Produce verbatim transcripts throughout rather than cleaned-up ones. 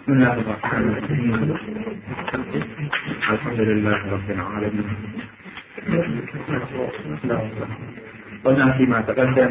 بسم الله الرحمن الرحيم. الحمد لله رب العالمين. قلنا فيما تقدم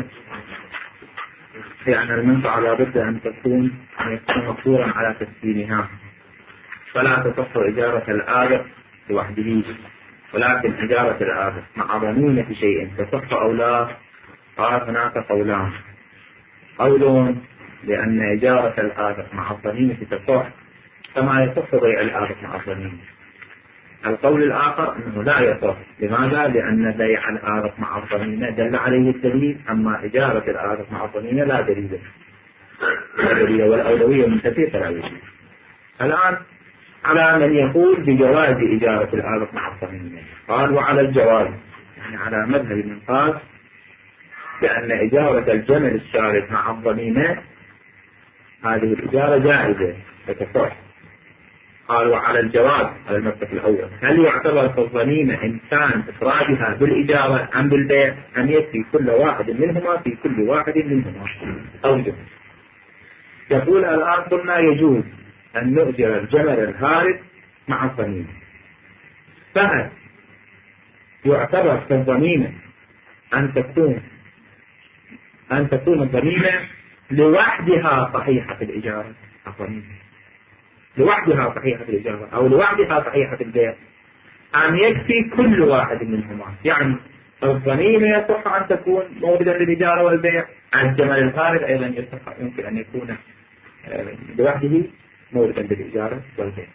في أن المنفعة لابد أن تكون أن يكون مقدورا على تسكينها، فلا تصح إجارة الآجر لوحده، ولكن إجارة الآجر مع ضمينة شيء تصح أو لا. قال هناك قولان: قول لأن إجارة الآجر مع الضمينة تصح كما يصح بيع الآجر مع الضمينة. القول الآخر أنه لا يصح. لماذا؟ لأن بيع الآجر مع الضمينة دل عليه الدليل، أما إجارة الآجر مع الضمينة لا دليل، لا دليل والأولوية من تفيق الأولوية. الآن على من يقول بجواز إجارة الآجر مع الضمينة، قال وعلى الجواز، يعني على مذهب من قال بأن إجارة الجمل الشارد مع الضمينة هذه الإجارة جائزة وتصح. قال وعلى الجواز على المبدأ الأول: هل يعتبر في الضمينة إن كان إفرادها بالإجارة أم بالبيع، أم يكفي كل واحد منهما في كل واحد منهما أوجه؟ يقول الآن قلنا يجوز أن نؤجر الجمل الهارب مع الضمينة، فهل يعتبر في الضمينة أن تكون أن تكون الضمينة لوحدها صحيحة في الإجارة، الضمينة لوحدها صحيحة في الإجارة أو لوحدها صحيحة في البيع، أم يكفي كل واحد منهما؟ يعني الضمينة يصح أن تكون موردا للإجارة والبيع، الجمل الهارب أيضا يصح يمكن أن يكون لوحده موردا للإجارة والبيع.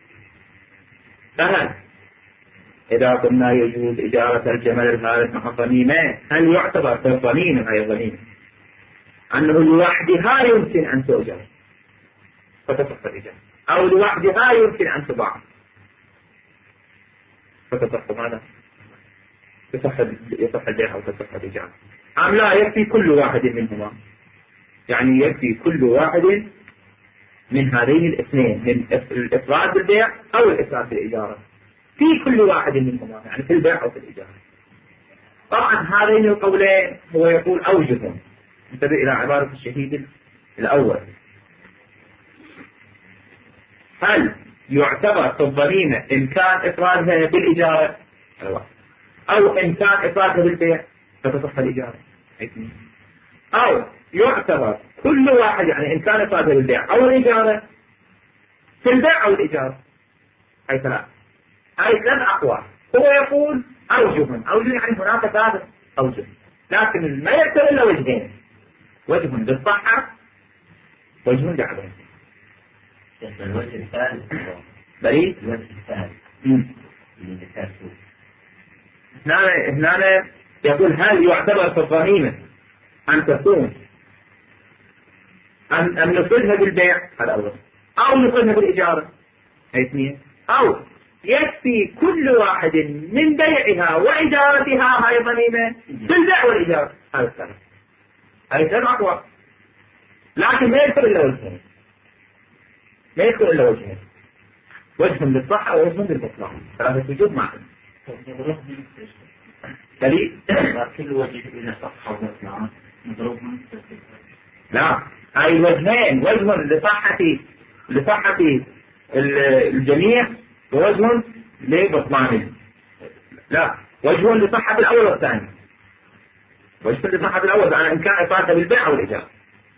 فهل إذا قلنا يجوز إجارة الجمل الهارب مع الضمينة، هل يعتبر في الضمينة هي الضمينة أنه لوحدها يمكن أن تؤجر فتصح الإجارة، أو لوحدها يمكن أن تباع فتصح ماذا؟ يصح يصح البيع أو تصح الإجارة، أم لا يكفي كل واحد منهما؟ يعني يكفي كل واحد من هذين الاثنين، من الإفراد بالبيع أو الإفراد بالإجارة، في كل واحد منهما، يعني في البيع أو في الإجارة. طبعا هذين القولين هو يقول أوجه، انتبه إلى عبارة الشهيد الأول: هل يعتبر في الضمينة إن كان إفرادها بالإجارة أو إن كان إفرادها بالبيع فتصح الإجارة، أو يعتبر كل واحد، يعني إن كان إفرادها بالبيع أو الإجارة في البيع أو الإجارة، أي ثلاث أي ثلاث أقوال. هو يقول أوجه، أوجه يعني هناك ثلاث أوجه، لكن ما يكثر إلا وجهين: وجه بالصحة، وجه بعدم. الوجه الثالث بريد الوجه الثالث من ذكرته هنا هنا يقول: هل يعتبر في الضمينة أن تكون أن أن نفردها بالبيع، هذا أول، أو نفردها بالإجارة، هي اثنين، أو يكفي كل واحد من بيعها وإجارتها هاي ضمينة بالبيع والإجارة، هذا الثالث. هاي ثلاث أقوال، لكن ما يدخل إلا وجهين، ما يدخل إلا وجهين: وجه للصحة ووجه للبطلان، ثلاثة وجوه معا. دليل كل وجه إلى صحة وبطلان مضروب. لا، هاي وجهين: وجه لصحة لصحة الجميع ووجه لبطلان. لا، وجه لصحة الأول والثاني، وجه لصحة الأول أنا إن كان إفرادها بالبيع أو الإجارة،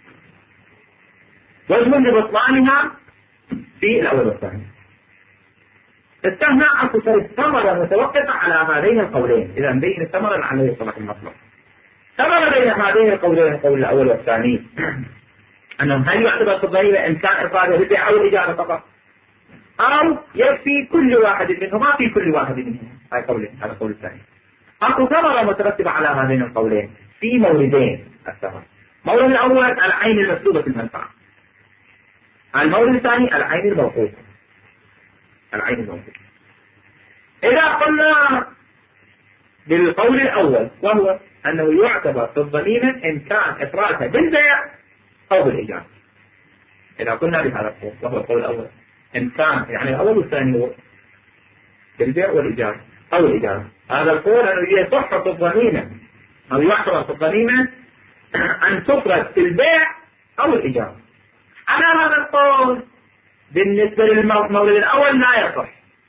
وجه لبطلانها في الأول والثاني. استهنا أكو ثمرة متوقفة على هذين القولين. إذا بين الثمرة لعله يصلح المطلب. ثمرة بين هذين القولين، القول الأول والثاني، أنهم هل يعتبر في الضمينة إن كان إفرادها بالبيع أو الإجارة فقط، أو يكفي كل واحد منهما في كل واحد منهما. هاي قولين، هذا القول الثاني. أكو ثمرة مترتبة على هذين القولين في موردين. الثمرة مورد الأول العين المسلوبة المنفعة، المورد الثاني العين الموقوفة. العين الموقوفة إذا قلنا بالقول الأول، وهو أنه يعتبر في الضمينة إن كان إفرادها بالبيع أو بالإجارة. إذا قلنا بهذا القول وهو القول الأول، إن كان يعني الأول والثاني هو بالبيع والإجارة أو الإجارة، هذا القول أنه يصح في الضمينة أو يعتبر في الضمينة أن تفرد في البيع أو الإجارة. على هذا القول بالنسبة للمورد الأول لا يصح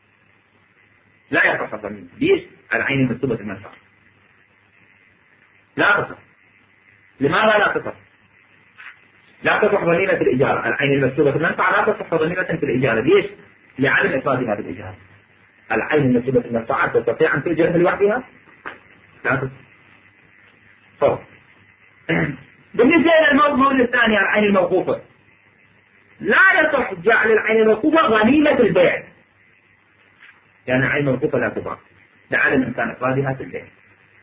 لا يصح الضميمة. ليش؟ العين المسلوبة المنفعة لا تصح. لماذا لا تصح؟ لا تصح ضميمة الإجارة. العين المسلوبة المنفعة لا تصح ضميمة في الإجارة. ليش؟ لعدم إفرادها بالإجارة. العين المسلوبة المنفعة تستطيع أن تؤجرها لوحدها؟ لا تصح. طيب. بالنسبة للمورد الثاني العين الموقوفة لا يصح جعل العين الموقوفة غنيمة البيع، يعني العين الموقوفة لا تباع لعدم إمكان إفرادها في البيع.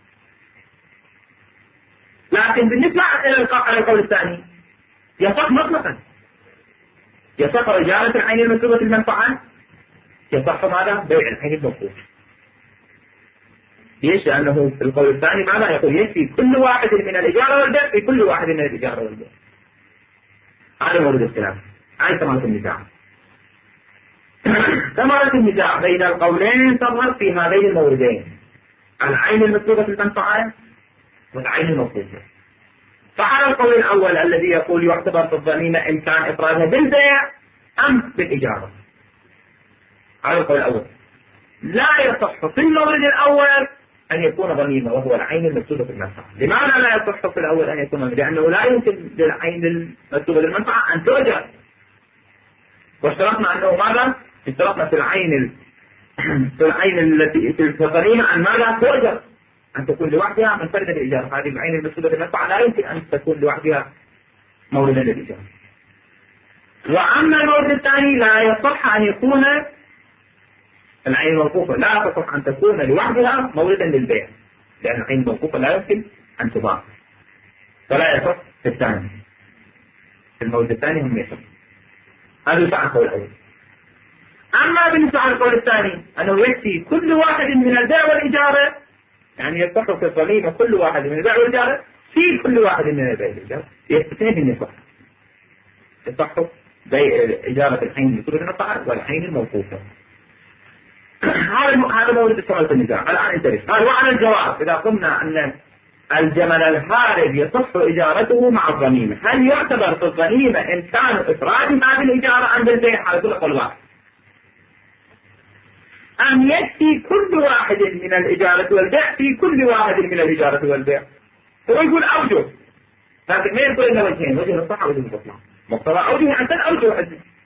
لكن بالنسبة إلى القول الثاني يصح مطلقا، يصح إجارة العين المسلوبة المنفعة، يصح ماذا؟ بيع العين الموقوفة. ليش؟ لأنه في القول الثاني ماذا يقول؟ يكفي كل واحد من الإجارة والبيع في كل واحد من الإجارة والبيع. هذا مورد الخلاف. هاي ثمرة النزاع. ثمرة النزاع بين القولين تظهر في هذين الموردين، العين المسلوبة المنفعة والعين الموقوفة. فعلى القول الأول الذي يقول يعتبر في الضميمة إمكان إفرادها بالبيع أم بالإجارة، على القول الأول لا يصح في المورد الأول أن يكون ضميمة وهو العين المسلوبة المنفعة. لماذا لا يصح في الأول أن يكون؟ لأنه لا يمكن للعين المسلوبة المنفعة أن تؤجر، واشترطنا أنه ماذا؟ اشترطنا في العين في العين التي في الضميمة أن ماذا؟ تؤجر، أن تكون لوحدها منفردة بالإجارة. هذه العين المسلوبة المنفعة لا يمكن أن تكون لوحدها موردا للإجارة. وأما المورد الثاني لا يصح أن يكون العين الموقوفة لا تصح أن تكون لوحدها موردا للبيع، لأن العين الموقوفة لا يمكن أن تباع، فلا يصح في الثاني. في المورد الثاني هم يصح. هذا يسعى القول الأول. أما بالنسبة للقول الثاني أنه يكفي كل واحد من البيع والإجارة، يعني يصح في الضميمة كل واحد من البيع والإجارة في كل واحد من البيع والإجارة، اثنين من يصح يصح بيع إجارة العين المسلوبة المنفعة والعين الموقوفة. هذا هذا مورد ثمرة النزاع. الآن انتبه. قال وعلى الجواب إذا قلنا أن الجمل الهارب يصح إجارته مع الضميمة، هل يعتبر في الضميمة إمكان إفرادها بالإجارة أم بالبيع؟ على كل قول واحد. أم يكفي كل واحد من الإجارة والبيع في كل واحد من الإجارة والبيع؟ هو يقول أوجه، لكن ما يقول إلا وجهين، وجه الصحة وجه البطلان. مقتضى أوجه أن تنأوجه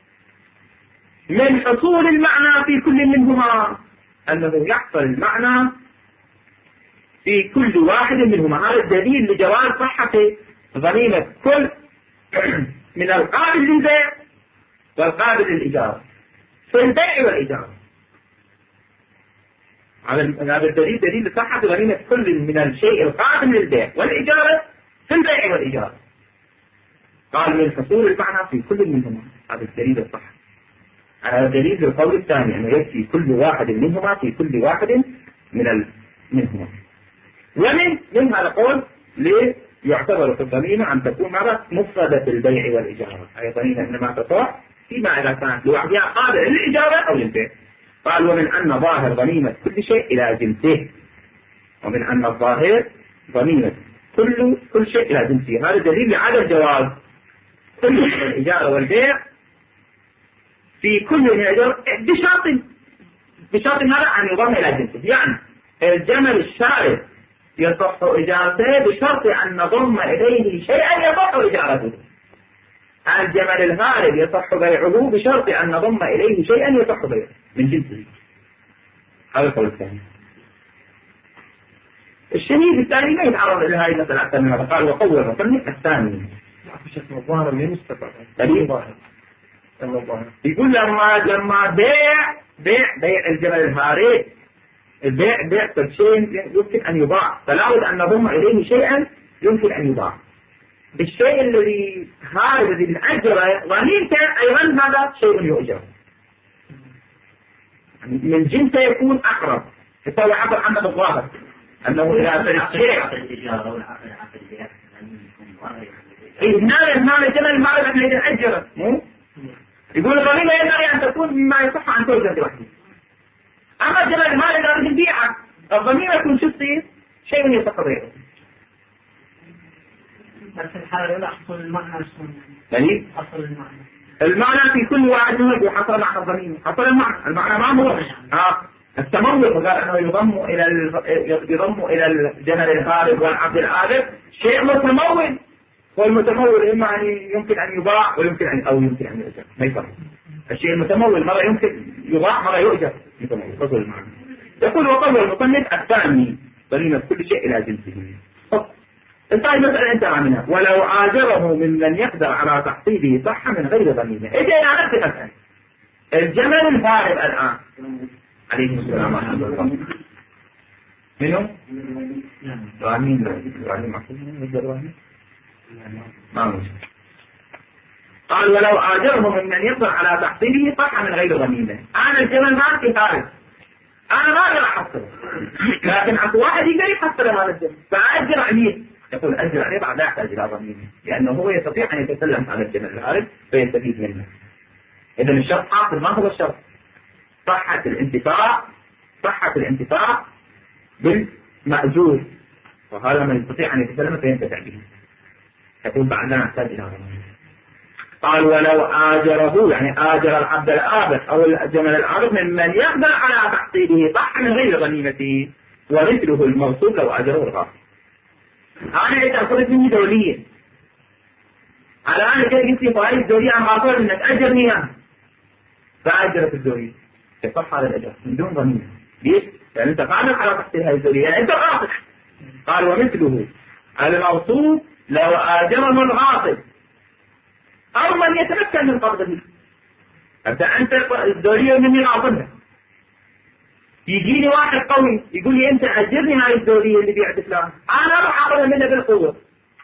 من حصول المعنى في كل منهما أنه يحصل المعنى في كل واحد منهما. هذا الدليل لجواز صحة ضميمة كل من القابل للبيع والقابل للإجارة في البيع والإجارة. هذا الدليل دليل لصحة ضميمة كل من الشيء القابل للبيع والإجارة في البيع والإجارة. قال من حصول المعنى في كل منهما، هذا الدليل الصحة. هذا دليل للقول الثاني أنه يكفي كل واحد منهما في كل واحد من ال... منهما. ومن من هذا القول ليه يعتبر في الضميمة أن تكون ماذا؟ مفردة البيع والإجارة. أي ضميمة إنما تصح فيما إذا كانت لوحدها قابلة للإجارة أو للبيع. قال ومن أن ظاهر ضميمة كل شيء إلى جنسه، ومن أن الظاهر ضميمة كل كل شيء إلى جنسه. هذا دليل لعدم جواز كل الإجارة والبيع في كل من الإجارة بشرط بشرط هذا أن يضم إلى جنسه. يعني الجمل الشارد يصح إجارته بشرط أن نضم إليه شيئا يصح إجارته. الجمل الهارب يصح بيعه بشرط أن نضم إليه شيئا يصح بيعه من جنسه. هذا القول الثاني. الشهيد الثاني ما يتعرض إلى هذه المسألة أكثر من هذا. قال وقوى المصنف الثاني بشكل الظاهر من مستقبل الظاهر يقول لما لما بيع بيع بيع الجمل الهارب البيع بيع شيء يمكن أن يباع، فلا بد أن نضم إليه شيئا يمكن أن يباع. بالشيء الذي هارب الذي الأجر ضميمته أيضا هذا شيء يؤجر من جنسه يكون أقرب. يسوي عبر عنه بالظاهر أنه إذا الشيء هنا هنا الجمل الهارب الذي الأجر مو يقول الضميمة ينبغي أن تكون مما يصح أن توجد لوحده. أما الجمل الهارب الذي البيعة الضميمة يكون شو تصير؟ شيء يصح غيره. بس الحالة الأولى أصل المعنى يعني أصل المعنى المعنى في كل واحد منهم يحصل معنى الضمير، حصل المعنى، المعنى ما هو آه. التمول، قال انه يضم الى يضم الى الجمل الغالب والعبد الآلف شيء متمول، والمتمول اما ان يمكن ان يباع ويمكن ان او يمكن ان يؤجر، ما يفرق. الشيء المتمول مرة يمكن يباع مرة يؤجر، متمول فصل المعنى. يقول وقول المصنف الثاني ضمير كل شيء الى جنسه. انتهى المسألة انتهى منها. ولو آجره ممن يقدر على تحصيله صح من غير ضمير. اجي انا نفس المسألة. الجمل الفارغ الان عليه السلام ورحمة الله. منو؟ ابراهيم. ابراهيم محفوظ ما موجود. قال ولو آجره ممن يقدر على تحصيله صح من غير ضمير. انا الجمل مالتي فارغ، انا ما اقدر احصله، لكن اكو واحد يقدر يحصل هذا الجمل فاجر عليه. يقول اجر عليه بعد لا يحتاج الى ضمير، لانه هو يستطيع ان يتكلم عن الجمل الفارغ فيستفيد منه. اذا الشرط حاصل. ما هو الشرط؟ صحة الانتفاع، صحة الانتفاع بالمأجور، وهذا من يستطيع ان يتكلم فينتفع به. يقول بعد لا يحتاج الى ضمير. قال ولو آجره، يعني آجر العبد الآبد أو الجمل الآبد ممن يقدر على تحصيله صح من غير غنيمته، ومثله الموصول لو آجره الغاصب. أنا إذا أخذت مني دولية، على أنا كده قلت لي فائدة دولية عن غاصب إنك أجرني إياها، فأجرت الدولية يصح هذا الأجر من دون غنيمة. ليش؟ لأن أنت قادر على تحصيل هذه الدولية، يعني أنت غاصب. قال ومثله الموصول لو آجره الغاصب أو من يتمكن من قبضه. أنت الدولية مني غاصبها، يجيني واحد قوي يقول لي أنت أجرني هاي الدولية اللي بيعت فلان، أنا راح أخذها منه بالقوة،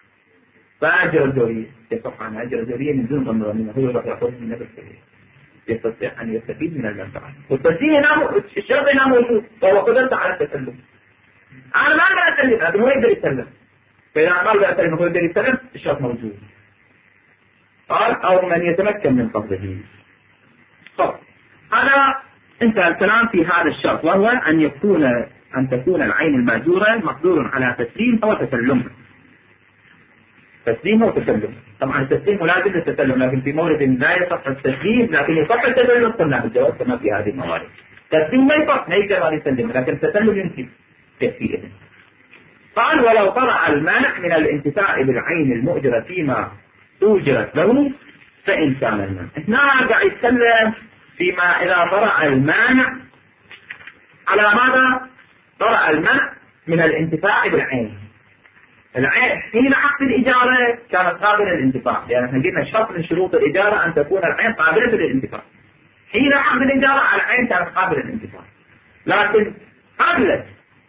فأجر الدولية. يصح أن أجر الدولية من دون ضمن ضمينة، هو راح يأخذ منه بالقوة، يستطيع أن يستفيد من المنفعة. والتسليم هنا الشرط هنا موجود، وهو قدرت على التسلم. أنا ما أقدر أسلم، لكن هو يقدر يسلم، فإذا ما أقدر أسلم هو يقدر يسلم، الشرط موجود. قال أو من يتمكن من قبضه. طب هذا انتهى الكلام في هذا الشرط، وهو أن يكون أن تكون العين المأجورة مقدور على تسليم أو تسلم. تسليم أو تسلم. طبعا التسليم لازم التسلم، لكن في مورد لا يصح التسليم لكن يصح التسلم. قلنا بالجواز كما في هذه الموارد. التسليم ما يصح، ما يقدر أن يسلم، لكن التسلم يمكن تكفيه. قال ولو طلع المانع من الانتفاع بالعين المؤجرة فيما أوجرت له فإن كان المانع. هنا قاعد يتكلم فيما إذا طلع المانع على ماذا؟ طلع المانع من الانتفاع بالعين. العين حين عقد الإجارة كانت قابلة للانتفاع، لأن احنا قلنا شرط من شروط الإجارة أن تكون العين قابلة للانتفاع. حين عقد الإجارة العين كانت قابلة للانتفاع، لكن قبل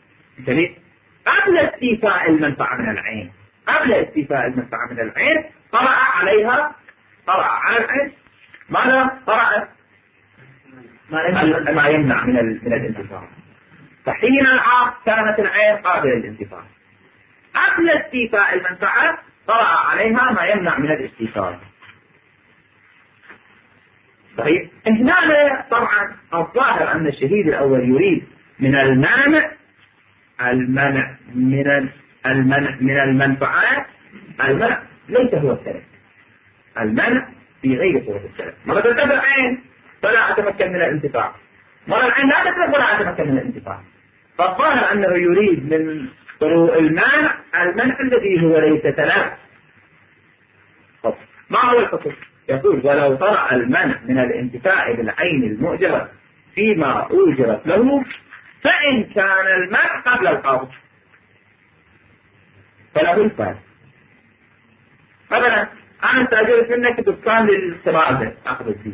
قبل استيفاء المنفعة من العين، قبل استيفاء المنفعة من العين طرأ عليها، طرأ على العين ماذا؟ طرأ ما يمنع من من الانتفاع. فحين العقد كانت العين قابلة للانتفاع، قبل استيفاء المنفعة طرأ عليها ما يمنع من الاستيفاء. صحيح؟ هنا طبعا الظاهر أن الشهيد الأول يريد من المانع المنع من المنع من المنفعات. المنع ليس هو السلف، المنع في غير صورة السلف. مرة تتبع العين فلا أتمكن من الانتفاع، مرة العين لا تتبع ولا أتمكن من الانتفاع. فالظاهر أنه يريد من طرق المانع المنع الذي هو ليس سلف. ما هو الحكم؟ يقول ولو طرأ المنع من الانتفاع بالعين المؤجرة فيما أوجرت له فإن كان المنع قبل القبض فله الفعل. مثلا أنا استأجرت منك دكان للسبازة أخذ فيه،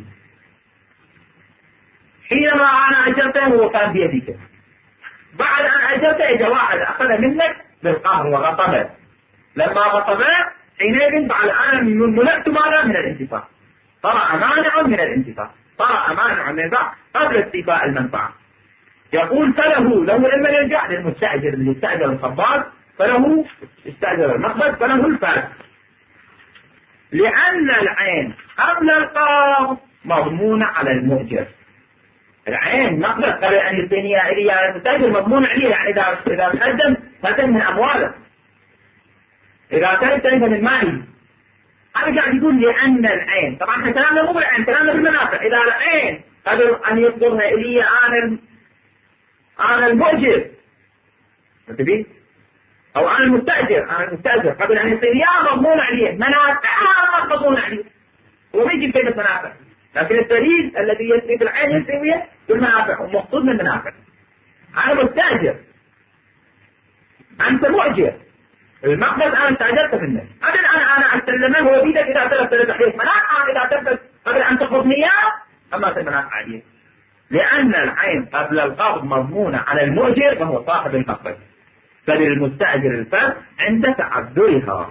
حينما أنا أجرته هو كان بيدك، بعد أن أجرته إجا واحد أخذ منك بالقهر وغصبه، لما غصبه حينئذ بعد أنا منعت ماذا من الانتفاع، طرأ مانع من الانتفاع، طرأ مانع من الانتفاع قبل استيفاء المنفعة. يقول فله له لما يرجع للمستأجر اللي استأجر الخباز فله استأجر المقبض فله الفرق، لأن العين قبل القبض مضمونة على المؤجر. العين مقبض قبل أن يعطيني إلي المستأجر مضمون عليه، يعني إذا إذا تقدم تقدم من أمواله، إذا كان تقدم من مالي هذا قاعد يقول لأن العين، طبعا احنا كلامنا مو بالعين، كلامنا بالمنافع. إذا العين قدر أن يصدرها إلي أنا أنا المؤجر، انتبه، أو أنا المستأجر، أنا المستأجر قبل أن يصير يا مضمون عليه منافعها مضمون عليه، هو ما يجي كلمة منافع، لكن الدليل الذي يثبت العين يسويه بالمنافع ومقصود من المنافع. أنا مستأجر، أنت مؤجر، المقصد أنا استأجرت منك، قبل أنا أنا أسلمه هو بيدك إذا تلفت عليه منافع، إذا تلفت قبل أن تقبضني إياه أما في منافع عليه، لأن العين قبل القبض مضمونة على المؤجر فهو صاحب المقبض، فللمستأجر الفرق عند تعذرها.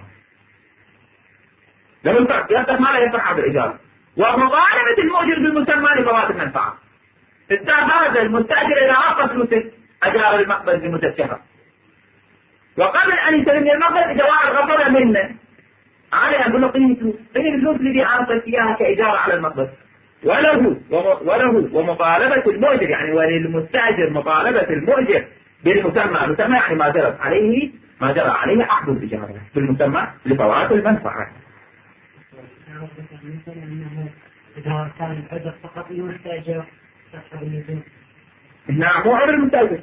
لما الفرق يفتح ما لا ينفع بالإيجار، ومطالبة المؤجر بالمسمى لفوات المنفعة. استفاد المستأجر إذا أعطى فلوسه أجار المقبض لمدة شهر، وقبل أن يسلمني المقبض إذا واحد غفر منه عليه أقول له قيمة فلوس، قيمة الفلوس اللي أعطيت إياها كإجارة على المقبض، وله وله ومطالبة المؤجر يعني وللمستأجر مطالبة المؤجر بالمسمى، المسمى يعني ما جرى عليه ما جرى عليه عقد الإجارة بالمسمى لفوات المنفعة. إذا كان الأجر فقط المستأجر نعم مو عمر المستأجر،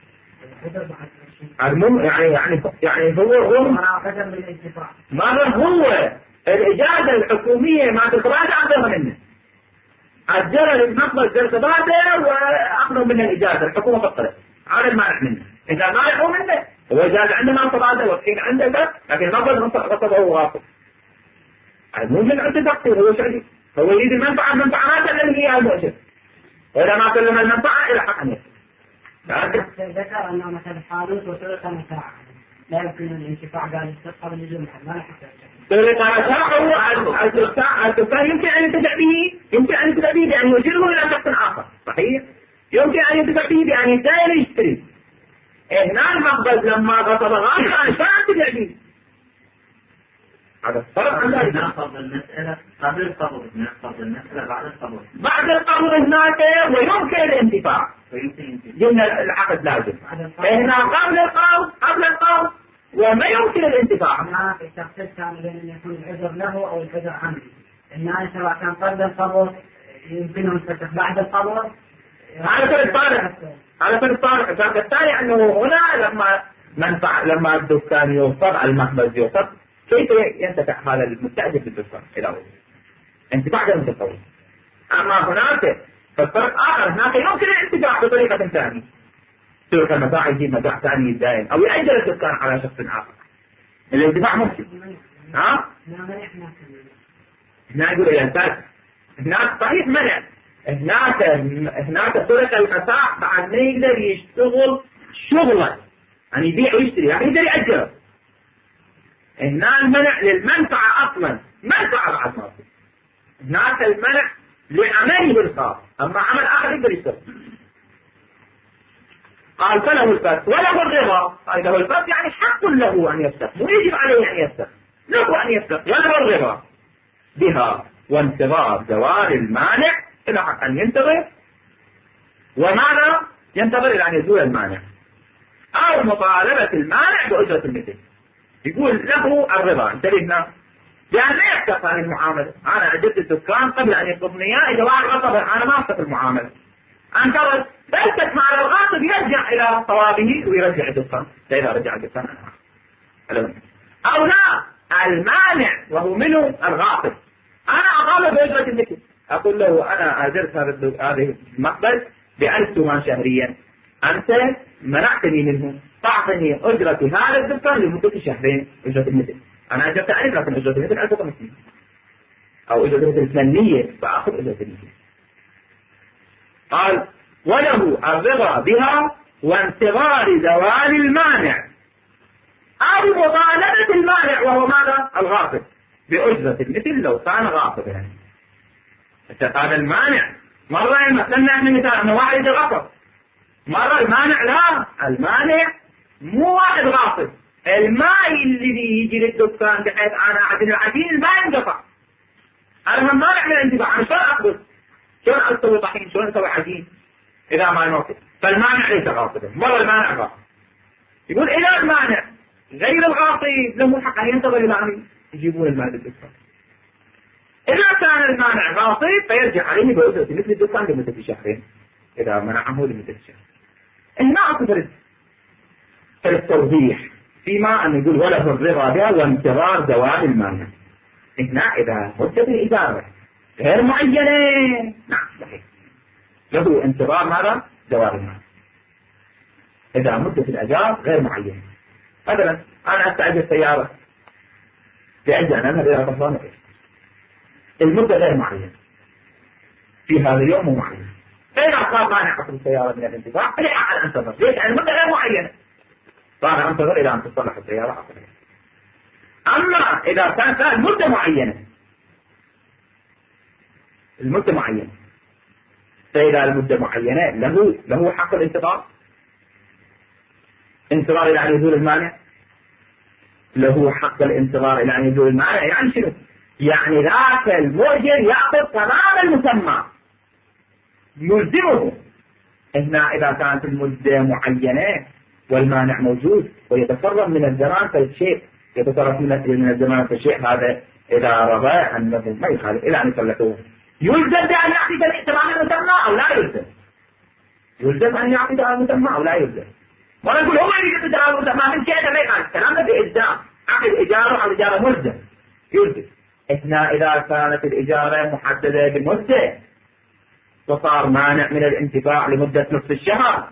المهم يعني يعني يعني هو هو ما هو الإجازة الحكومية ما تقبل عندها منه، أجر المقبض جلسباته وأخذوا منه الإجازة، الحكومة فقرت على المانع منه، إذا مانعوا منه هو إجازة عندنا صباته وكين عنده، لكن المقبض غصبه وغاصب، مو من عنده تقصير، هو شيء هو يريد المنفعة، المنفعة ما تسلم هي المؤجر، وإذا ما سلم المنفعة إلى حق عنه. ذكر أنه مثلا حالوس وسرقة متاع لا يمكن الانتفاع قال يستقبل النجوم ما لا حتى سرقة متاع هو التفاح يمكن أن ينتفع به، يمكن أن ينتفع به بأن يوجره إلى شخص آخر، صحيح؟ يمكن أن ينتفع به بأن يسائل يشتري. هنا المقبض لما غصب غاصب عن شان ينتفع به. هذا الفرق عن ذلك. ناخذ المسألة قبل القبض، ناخذ المسألة بعد القبض. بعد القبض هناك ويمكن الانتفاع. قلنا العقد لازم. هنا قبل القبض قبل القبض وما يمكن الانتفاع. ما في تخصيص كان بين أن يكون العذر له أو العذر عنه. الناس سواء كان قبل القبض يمكنهم فتح بعد القبض. على سبيل الطارئ على سبيل الطارئ كان الثاني أنه هنا لما منفع لما الدكان يوصل المخبز يوصل كيف ينتفع هذا المستأجر بالدكان إلى أول انتفاع غير متطور. أما هناك فالفرق آخر، هناك يمكن الانتفاع بطريقة ثانية، تلك المتاع يجيب متاع ثاني يتداين أو يأجر الدكان على شخص آخر، الانتفاع ممكن. ها؟ هنا يقول إلى الفرق، هناك صحيح منع، هناك هناك طريقة المتاع بعد ما يقدر يشتغل شغله، يعني يبيع ويشتري، يعني يقدر يأجر. هنا المنع للمنفعة أصلا، منفعة بعد ما فيه. هناك المنع لعمله الخاص، أما عمل آخر يقدر يشتغل. قال فله الفرق وله الرضا، قال له الفرق يعني حق له أن يفتح، مو يجب عليه أن يفتح، له أن يفتح وله الرضا بها وانتظار زوال المانع إلى حق أن ينتظر، وماذا ينتظر إلى أن يزول المانع، أو مطالبة المانع بأجرة المثل. يقول له الرضا، انتبهنا لأن لا يفتح هذه المعاملة، أنا أجدت الدكان قبل أن يقبضني إياه، إذا واحد غصب أنا ما أفتح المعاملة، انتظر بلتك مع الغاصب يرجع إلى صوابه ويرجع الدكان، إذا رجع الدكان أو لا المانع وهو منه الغاصب، أنا أطالب بأجرة المثل، أقول له أنا أجرت هذه المقبض بألف تومان شهريا، أنت منعتني منه، تعطني أجرة هذا الدكان لمدة شهرين أجرة المثل، أنا أجرت ألف لكن أجرة المثل ألف وخمسين أو أجرة المثل ثمانية فأخذ أجرة المثل. قال وله الرضا بها وانتظار زوال المانع أو مطالبة المانع وهو ماذا؟ الغاصب بأجرة المثل لو كان غاصبا. يعني كان المانع مرة مثلنا احنا مثال أنه واحد غاصب، مرة المانع لا، المانع مو واحد غاصب، الماء اللي يجي للدكان بحيث أنا عدل العجين الماء ينقطع، أنا هم مانع من الانتفاع، أنا شلون أقبض؟ شلون أسوي طحين؟ شلون أسوي عجين إذا ما ينوصل؟ فالمانع ليس غاصبا، مرة المانع غاصب. يقول إذا المانع غير الغاصب له حق أن ينتظر إلى أن يجيبون الماء للدكان، إذا كان المانع غاصب فيرجع عليه بأجرة مثل الدكان لمدة شهرين إذا منعه لمدة شهر. هنا أقدر التوضيح فيما أن يقول وله الرضا بها وانتظار زوال المانع. هنا إذا مدة الإجارة غير معينة نعم صحيح له انتظار ماذا؟ زوال المانع. إذا مدة الإجارة غير معينة مثلا أنا أستأجر سيارة لأجل أن أذهب إلى طفلان المدة غير معينة في هذا اليوم معين، فإذا صار مانع حصل السيارة من الانتفاع فلي أحد أنتظر. ليش؟ يعني المدة غير معينة فأنا أنتظر إلى أن تصلح السيارة أصلا. أما إذا كانت المدة معينة المدة معينة فإذا المدة معينة له له حق الانتظار انتظار إلى أن يزول المانع، له حق الانتظار إلى أن يزول المانع. يعني شنو؟ يعني ذاك المؤجر يأخذ تمام المسمى يلزمه. هنا إذا كانت المدة معينة والمانع موجود ويتصرف من الزمان فالشيء يتصرف من الزمان فالشيء هذا إذا رضى أنه ما يخالف إلى أن يصلحوه يلزم بأن يعطي تمام المسمى أو لا يلزم؟ يلزم أن يعطي تمام المسمى أو لا يلزم؟ وأنا أقول هو يريد تمام المسمى من شيء ما يخالف الكلام ده بإلزام عقد إجارة أو إجارة ملزم يلزم. إثناء إذا كانت الإجارة محددة بمدة وصار مانع من الانتفاع لمدة نصف الشهر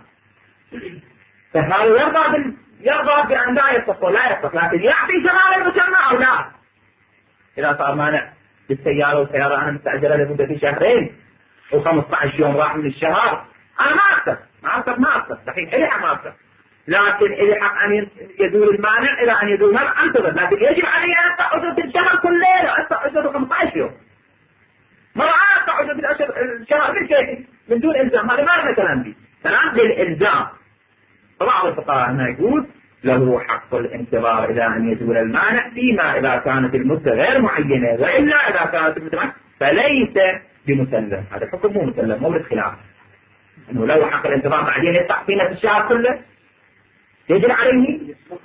فهذا يرضى بال... يرضى بأن لا يصح ولا يصح، لكن يعطي تمام المسمى أو لا. إذا صار مانع بالسيارة والسيارة أنا مستأجرة لمدة شهرين وخمسة عشر يوم راح من الشهر أنا ما أكتب ما أكتب ما أكتب صحيح إلي حق ما أكتب، لكن إلي حق أن يزول المانع إلى أن يزول المانع أنتظر، لكن يجب علي أن أدفع أجرة الشهر كل ليلة أدفع أجرة خمسة عشر يوم مرة أدفع أجرة الشهر بالكيف من دون إلزام. هذا ما لنا كلام بي كلام بالإلزام. بعض الفقهاء هنا يقول له حق الانتظار إلى أن يزول المانع فيما إذا كانت المدة غير معينة، وإلا إذا كانت المدة معينة فليس بمسلم. هذا الحكم مو مسلم مو بالخلاف أنه له حق الانتظار بعدين يدفع قيمة الشهر كله يجب عليه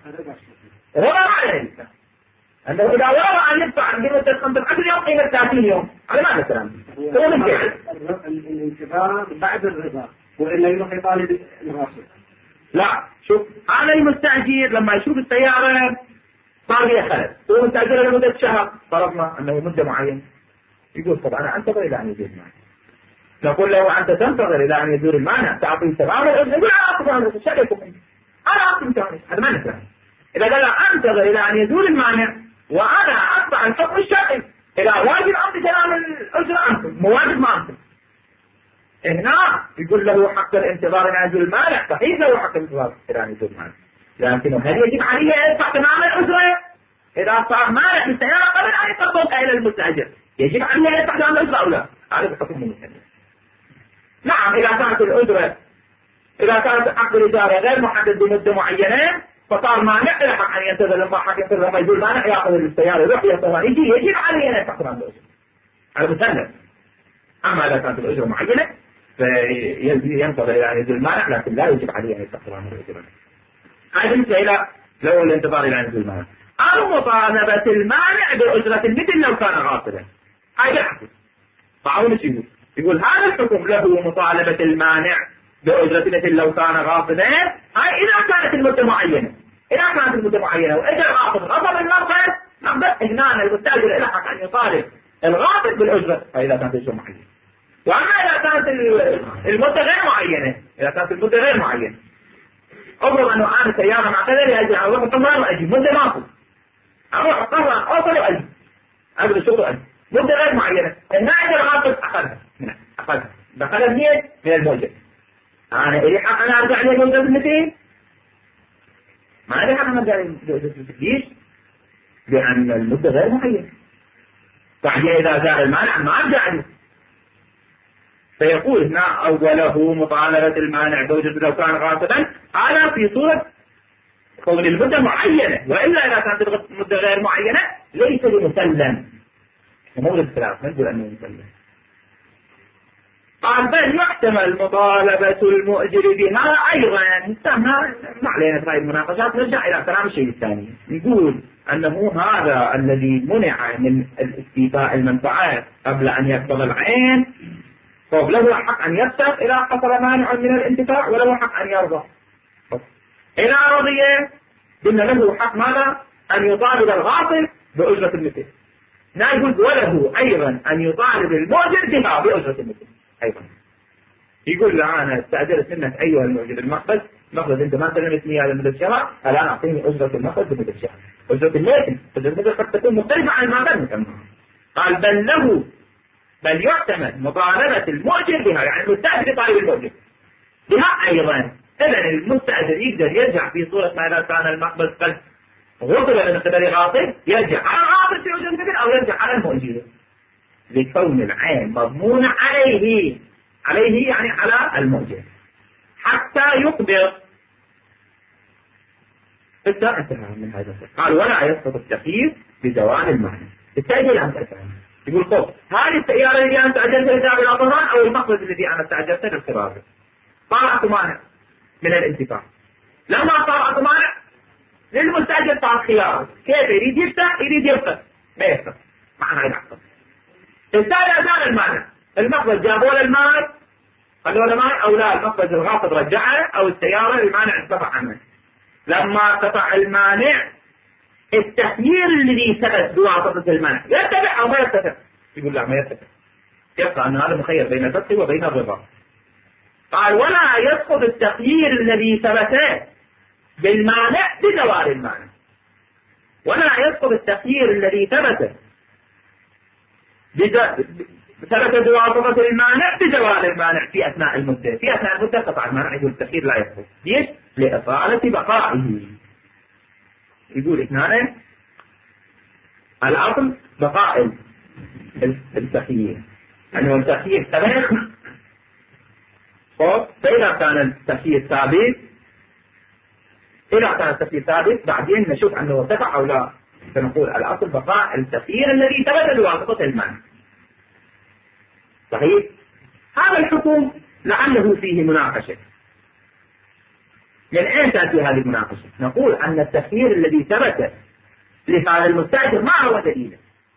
رضا عليه أنه إذا ورد أن يدفع قيمة خمسة عشر يوم قيمة ثلاثين يوم على ماذا الكلام؟ هو من جهة الانتظار بعد الرضا وإلا يروح يطالب الغاصب. لا شوف أنا المستأجر لما يشوف السيارة صار فيها خلل هو مستأجر لمدة شهر فرضنا أنه مدة معينة يقول طبعا أنا أنتظر إلى أن يزول المانع. نقول له أنت تنتظر إلى أن يزول المانع تعطيه تمام الأذن يقول أنا أنتظر الشركة أنا أنتظر هذا ما نفهم. إذا قال أنتظر إلى أن يزول المانع وأنا أدفع الحكم الشرعي إلى واجب أمضي تمام الأجرة أنتم مو واجب ما أنتم. هنا يقول له حق الانتظار إلى أن يزول المانع صحيح له حق الانتظار إلى أن يزول المانع، لكن هل يجب عليه يدفع تمام الأجرة إذا صار مانع بالسيارة قبل أن يقبضها إلى المستأجر يجب عليه يدفع تمام الأجرة أو لا؟ هذا بحكم المستأجر. نعم إذا كانت الأجرة إذا كانت عقد الإجارة غير محدد بمدة معينة فصار مانع إلى حق أن ينتظر لما حق ينتظر لما يزول مانع يأخذ السيارة يروح ينتظر يجي يجب عليه أن يدفع تمام الأجرة على مسلم. أما إذا كانت الأجرة معينة فينتظر إلى أن يزول المانع لكن لا يجب عليه أن يدفع تمام الأجرة. هذا بالنسبة إلى لو الانتظار إلى أن يزول المانع أو مطالبة المانع بأجرة مثل لو كان غاصبا. هذا الحكم بعضهم يقول يقول هذا الحكم له مطالبة المانع بأجرة مثل لو كان غاصبا هاي إذا كانت المدة معينة إذا كانت المدة معينة وإجر غاصب غصب المرضى نقدر هنا المستأجر إلى حق أن يطالب الغاصب بالأجرة فإذا كانت المدة معينة. وأما إذا كانت المدة غير معينة إذا كانت المدة غير معينة أفرض أنه أنا سيارة مع كذا لأجل أروح الطهران وأجي مدة ماكو أروح الطهران أوصل وأجي أقل الشغل وأجي مدة غير معينة هنا إذا الغاصب أخذها هنا أخذها دخلها منين؟ من الموجب. أنا إلي حق أنا أرجع لي جوزة بالمثيل ما إلي حق أنا أرجع لي جوزة بالمثيل لأن المدة غير معينة بعدين إذا زال المانع ما أرجع لي. فيقول هنا أوله مطالبة المانع بوجود لو كان غاصبا هذا في صورة كون المدة معينة، وإلا إذا كانت المدة غير معينة ليس بمسلم مولد الثلاث نقول أنه مسلم. قال بل يحتمل مطالبة المؤجر بها أيضا. ما علينا في هذه المناقشات نرجع إلى كلام الشيء الثاني. نقول أنه هذا الذي منع من الاستيفاء المنفعة قبل أن يقبض العين طب له حق أن يفتح إذا حصل مانع من الانتفاع وله حق أن يرضى. إذا رضي قلنا له حق ماذا؟ أن يطالب الغاصب بأجرة المثل. نقول وله أيضا أن يطالب المؤجر بها بأجرة المثل أيضا. يقول له أنا استأجرت منك أيها المؤجر المخبز، مخبز أنت ما سلمتني هذا مدة شهر، الآن أعطيني أجرة المخبز بمدة شهر. أجرة المثل أجرة المثل قد تكون مختلفة عن ما قد. قال بل له بل يعتمد مطالبة المؤجر بها، يعني المستأجر يطالب المؤجر بها أيضا. إذن المستأجر يقدر يرجع في صورة ما إذا كان المخبز قد غصب من قبل غاصب يرجع على الغاصب في أجرة المثل أو يرجع على المؤجر لكون العين مضمونة عليه عليه يعني على المؤجر حتى يقبض. انتهى من هذا. قال ولا يسقط التخيير بزوال المعنى. التأجيل عن تفهم يقول خب هذه السيارة التي أنت أجلت لذهاب إلى طهران أو المخبز الذي أنا استأجرته للقرار طلعت مانع من الانتفاع. لما طلعت مانع للمستأجر صار خيار كيف يريد يفتح يريد يفتح ما يفتح معنى يحصل. الثاني أزال المانع، المخبز جابوا له المانع قالوا له مانع أو لا، المخبز الغاصب رجعه أو السيارة المانع ارتفع عنه. لما ارتفع المانع التخيير الذي ثبت بواسطة المنع يرتفع أو ما يرتفع؟ يقول لا ما يرتفع، يبقى أن هذا مخير بين الفتح وبين الرضا. قال ولا يسقط التخيير الذي ثبت بالمانع بزوال المانع. ولا يسقط التخيير الذي ثبت ثبت بواسطة المانع بزوال المانع في أثناء المدة. في أثناء المدة قطع المانع يقول التخيير لا يسقط. ليش؟ لإطالة بقائه. يقول اثنان الأصل بقاء التخيير، أنه التخيير ثابت. فإذا كان التخيير ثابت إذا كان التخيير ثابت بعدين نشوف أنه ارتفع أو لا، فنقول الأصل بقاء التخيير الذي ثبت بواسطة المانع. صحيح؟ هذا الحكم لعله فيه مناقشة. من أين تأتي هذه المناقشة؟ نقول أن التخيير الذي ثبت لهذا المستأجر ما هو دليله.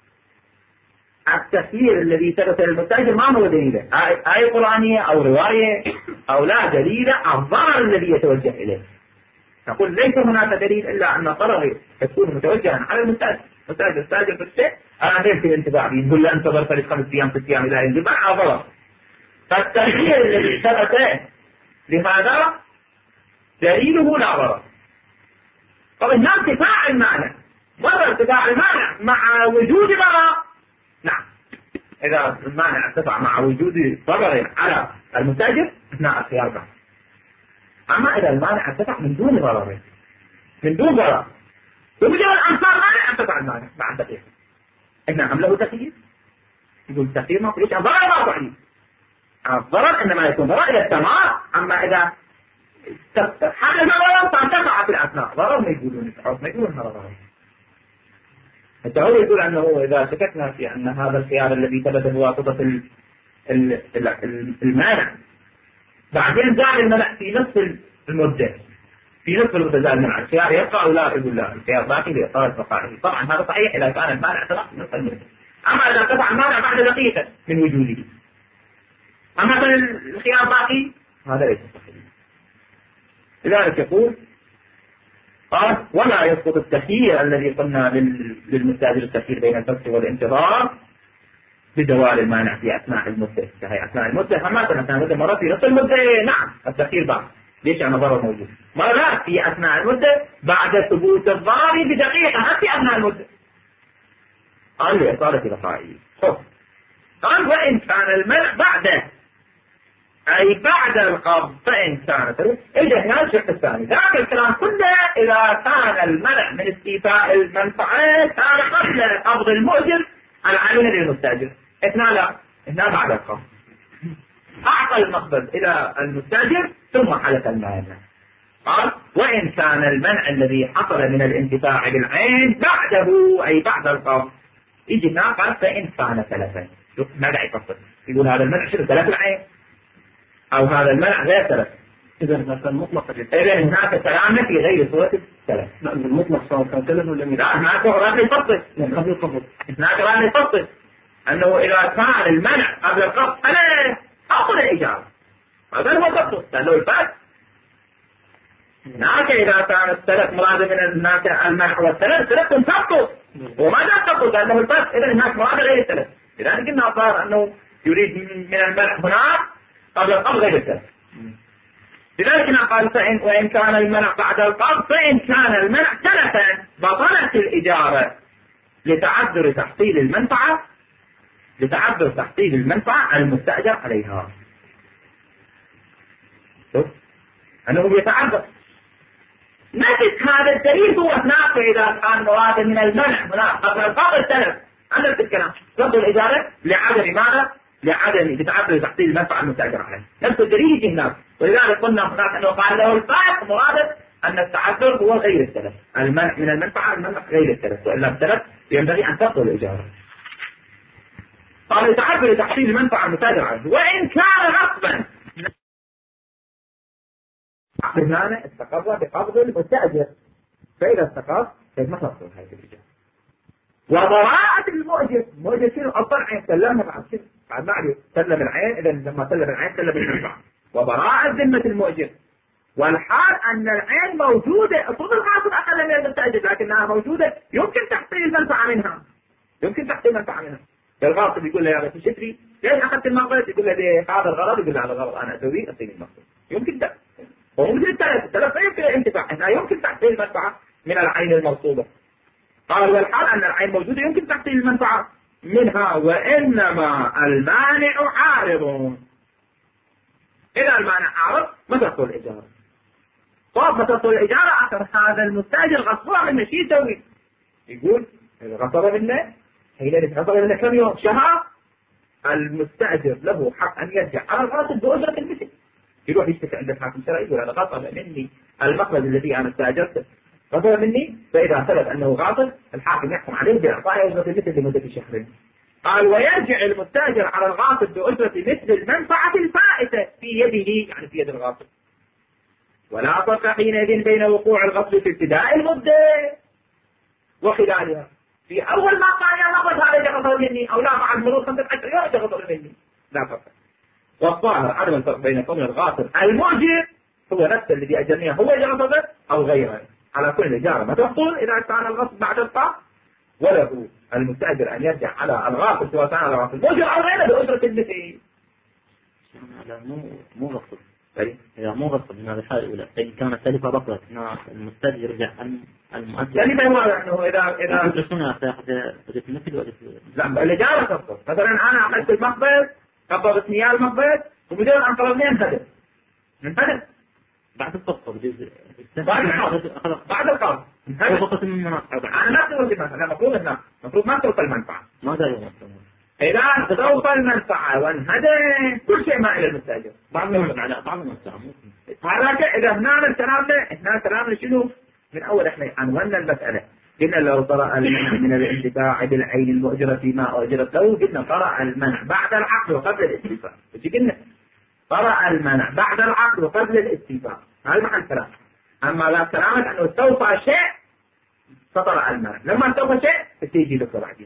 التخيير الذي ثبت للمستأجر ما هو دليله، آية قرآنية أو رواية أو لا دليل الضرر الذي يتوجه إليه. نقول ليس هناك دليل إلا أن الضرر يكون متوجها على المستأجر. المستأجر استأجر في الشيء أنا غير في الانتفاع به، يقول له انتظر ثلاث خمس أيام ست أيام إلى ينزل مع ضرر. فالتخيير الذي ثبت لهذا دليله لا ضرر. طب هنا ارتفاع المعنى، ضرر ارتفاع المعنى مع وجود ضرر. نعم إذا المعنى ارتفع مع وجود ضرر على المستأجر اثناء الخيار بعد. أما إذا المعنى ارتفع من دون ضرر من دون ضرر ومجرد أن صار معنى ارتفع المعنى بعد دقيقة إحنا هم له تخيير. يقول التخيير ما فيش ضرر ما ضعيف. الضرر إنما يكون ضرر إلى التمام. أما إذا حدث ضرر فارتفع في الأثناء ضرر ما يقولون ما يقولون هذا ضرر. التعود يقول أنه إذا شككنا في أن هذا الخيار الذي ثبت بواسطة المانع بعدين زال المنع في نصف المدة في نصف المدة زال المنع الخيار يبقى أو لا؟ يقول لا الخيار باقي لإطالة بقائه. طبعا هذا صحيح إذا كان المانع ارتفع في نصف المدة. أما إذا ارتفع المانع بعد دقيقة من وجوده أما كان الخيار باقي هذا ليس صحيح. لذلك يقول قال ولا يسقط التخيير الذي قلنا للمستأجر التخيير بين الفتح والانتظار بزوال المانع في أثناء المدة. فهي أثناء المدة ما كان أثناء المدة مرة في نصف المدة نعم التخيير بعد ليش أنا ضرر موجود مرة لا في أثناء المدة بعد ثبوت الضرر بدقيقة ما في أثناء المدة. قال لإطالة بقائه. قال وإن كان المنع بعده أي بعد القبض فإن كانت إذا هنا الشق الثاني ذاك الكلام كله إذا كان المنع من استيفاء المنفعة كان قبل قبض المؤجر العامل للمستأجر. اثناء لا اثناء بعد القبض أعطى المخبز إلى المستأجر ثم حدث المانع. قال وإن كان المنع الذي حصل من الانتفاع بالعين بعده أي بعد القبض يجي هنا قال فإن كان ثلاثا. ماذا يفصل؟ يقول هذا المنع شنو ثلاث العين أو هذا المنع غير ثلاث إذا كان مطلق إذا هناك كلام في غير صورة السلف. لا المطلق سواء كان سلف ولا من لا هناك راح يفصل. قبل القبض. هناك راح يفصل أنه إذا كان المنع قبل القبض أنا أخذ الإجارة. هذا هو القبض لأنه الفرق. هناك إذا كان السلف مراد من هناك المنع والسلف سلفكم تقبض. وماذا تقبض لأنه الفرق إذا هناك مراد غير السلف. إذا قلنا صار أنه يريد من المنع هناك قبل القبض غير السلف. لذلك قال فإن وإن كان المنع بعد القبض فإن كان المنع سلفا بطلت الإجارة لتعذر تحصيل المنفعة لتعذر تحصيل المنفعة المستأجر عليها. شوف أنه يتعذر نفس هذا الدليل هو هناك إذا كان مراد من المنع هناك قبل القبض السلف. نفس الكلام رد الإجارة لعدم ماذا؟ لعدم لتعذر تحصيل المنفعة المستأجر عليها. نفس الدليل يجي هناك. ولذلك قلنا هناك أنه قال له الفارق مراد أن التعذر هو غير السلف. المنع من المنفعة المنع غير السلف. وإلا السلف ينبغي أن تبطل الإجارة. قال يتعذر لتحصيل المنفعة المستأجر عليها وإن كان غصبا. هنا استقر بقبض المستأجر فإذا استقر فما تبطل هذه الإجارة. وضراءة المؤجر المؤجر شنو أصلا عين سلمها بعد شنو بعد ما عليه سلم العين. إذا لما سلم العين سلم المنفعة. وبراءة ذمة المؤجر والحال أن العين موجودة أصول الغاصب أقل من المستأجر لكنها موجودة يمكن تحصيل المنفعة منها يمكن تحصيل المنفعة منها. الغاصب يقول له يا بس شتري ليش أخذت المقبض يقول له ليه هذا الغرض يقول له هذا الغرض أنا أسوي أصيل المقبض يمكن ده وممكن الثلاث الثلاث يمكن الانتفاع هنا يمكن تحصيل المنفعة من العين المغصوبة. قال والحال أن العين موجودة يمكن تحصيل المنفعة منها وإنما المانع عارض. إذا المانع عارض ما تبطل الإجارة. طب ما تبطل الإجارة أخر هذا المستأجر غصبه منه شيء يسوي؟ يقول غصبه منه حين غصبه منه كم يوم شهر المستأجر له حق أن يرجع على الغاصب بأجرة المثل. يروح يشتكي عند الحاكم الشرعي يقول هذا غصب مني المقبض الذي أنا استأجرته غصب مني. فإذا ثبت أنه غاصب الحاكم يحكم عليه بإعطاء أجرة المثل لمدة شهرين. قال ويرجع المستأجر على الغاصب بأجرة مثل المنفعة الفائتة في يده يعني في يد الغاصب. ولا فرق حينئذ بين وقوع الغصب في ابتداء المدة وخلالها. في أول ما كان يا نقض هذا يغصب مني أو لا بعد مرور خمسة عشر يوم يغصب مني لا فرق. والظاهر عدم الفرق بين كون الغاصب المؤجر هو نفسه الذي أجرنيه هو يغصبه أو غيره. على كل إجارة ما تحصل إذا كان الغصب بعد القبض وله المستأجر أن يرجع على الغاصب سواء كان على الغاصب المؤجر أو غيره بأجرة المثل. هذا مو مو غصب. إذا مو غصب من هذه الحالة الأولى فإن كانت سلفة بطلت إن المستأجر يرجع المؤجر. يعني ما هو أنه إذا إذا يدرسونها سيأخذ أجرة المثل وأجرة. لا الإجارة تفضل. مثلا أنا أخذت المقبض قبضت نيال المقبض وبدون أن طلبني انهدر انهدر بعد القبض بجزء بعد القبض بعد القبض وقت من مناطق. أنا ما أقول مثلا أنا مفروض هنا مفروض ما توصل المنفعة. ماذا يوصل؟ إذا توصل المنفعة وانهدر كل شيء ما إلى المستأجر. بعض الناس على بعض الناس هذا إذا هنا الكلامنا هنا كلامنا شنو من أول إحنا عنواننا المسألة قلنا لو طرأ المنع من الانتفاع بالعين المؤجرة فيما أجرت له قلنا طرأ المنع بعد العقد وقبل الاستيفاء. قلنا طرأ المنع بعد العقد وقبل الاستيفاء هذا معنى الكلام. أما لا كلامك أنه استوفى شيء فطرأ المنع لما استوفى شيء تيجي ذكر بعدين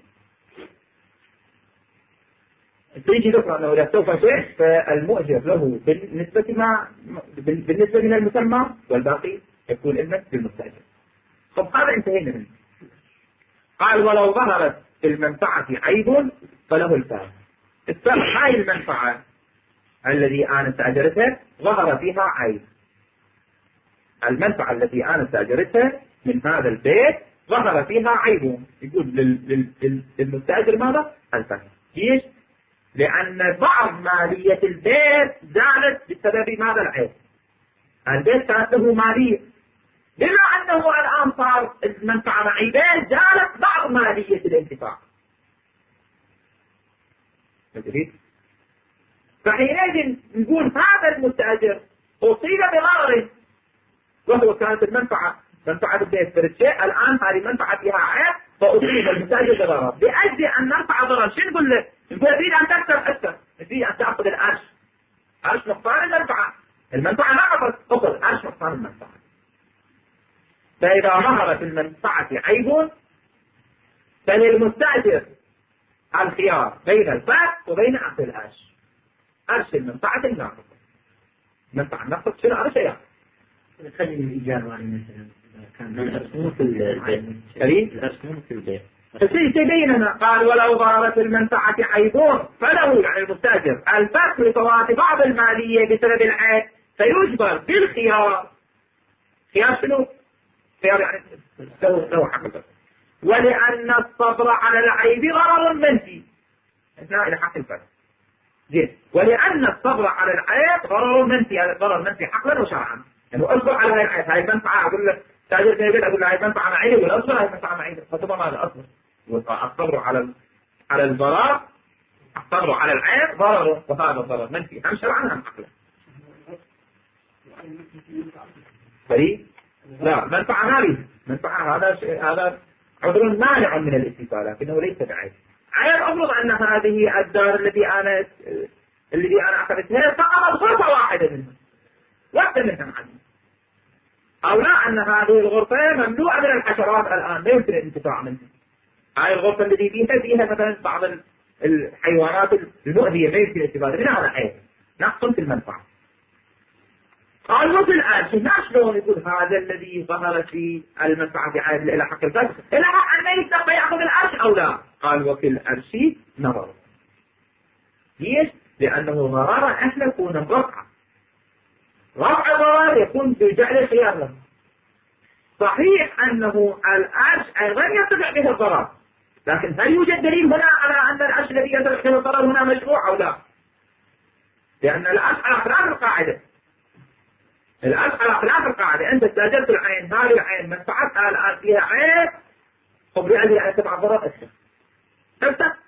تيجي ذكر أنه إذا استوفى شيء فالمؤجر له بالنسبة ما بالنسبة من المسمى والباقي يكون إذنك بالمستأجر. طب هذا انتهينا منه. قال ولو ظهرت في المنفعة عيب فله الفارق. السبب هاي المنفعة الذي أنا استأجرتها ظهر فيها عيب. المنفعة التي أنا استأجرتها من هذا البيت ظهر فيها عيب. يقول للمستأجر ماذا؟ الفارق. ليش؟ لأن بعض مالية البيت زالت بسبب ماذا العيب. البيت كانت له مالية بما أنه الآن صار المنفعة معيبين زالت بعض مالية الانتفاع. فحينئذ نقول هذا المستأجر أصيب بضرر وهو كانت المنفعة منفعة البيت فرد شيء الآن هذه المنفعة فيها عيب فأصيب المستأجر بضرر. بأجل أن نرفع ضرر شو نقول له؟ نقول أريد أن تكسر أكثر نريد أن تأخذ الأرش أرش نقطان المنفعة المنفعة نقصت أخذ عرش نقصان المنفعة. فإذا ظهرت المنفعة عيب فللمستأجر الخيار بين الفك وبين أخذ العرش. عرش المنفعة الناقصة، منفعة النقص شنو عرش يا خلي الإيجار يعني مثلا كان الأرسمون في البيت الأرسمون في البيت تبيننا قال ولو ظهرت المنفعة عيبون فله يعني المستأجر الفك لفوات بعض المالية بسبب العيب فيجبر بالخيار. خيار شنو؟ خيار يعني له له حق الفك. ولأن الصبر على العيب غرر منفي اثناء إلى حق الفك. زين. ولأن الصبر على العيب غرر منفي، هذا غرر منفي حقا وشرعا. يعني أصبر على هاي العيب، هاي المنفعة أقول لك تاجر بيت أقول له هاي المنفعة معي ولا أصبر هاي المنفعة معي، فتبقى ماذا أصبر؟ الصبر على على الضرر، الصبر على العيب ضرر، وهذا ضرر منفي هم شرعا هم عقلا. فريق لا منفعة مالية، منفعة هذا هذا عذر مانع من الاستيفاء لكنه ليس بعيب. عيب أفرض أن هذه الدار التي أنا الذي أنا أخذتها فقط غرفة واحدة منها واحدة منها عني، أو لا أن هذه الغرفة مملوءة من الحشرات الآن لا يمكن الانتفاع منها. هاي الغرفة التي فيها فيها مثلا بعض الحيوانات المؤذية ما يمكن الاستفادة منها، هذا عيب نقص في المنفعة. قال وفي الآن هنا شلون يقول هذا الذي ظهر في المنفعة عائد إلى حق الفك إلى حق أن ما يستطيع يأخذ العرش أو لا؟ قال وفي العرش نظر. ليش؟ لأنه ضرر أهل يكون رفع رفع ضرر يكون بجعل الخيار له. صحيح أنه العرش أيضا يرتفع به الضرر، لكن هل يوجد دليل هنا على أن العرش الذي يرتفع به الضرر هنا مشروع أو لا؟ لأن العرش على خلاف القاعدة، العرش على خلاف القاعدة. أنت استأجرت العين، هذه العين منفعتها الآن فيها عين خبري أجل أن تبع الضرر أكثر تفتح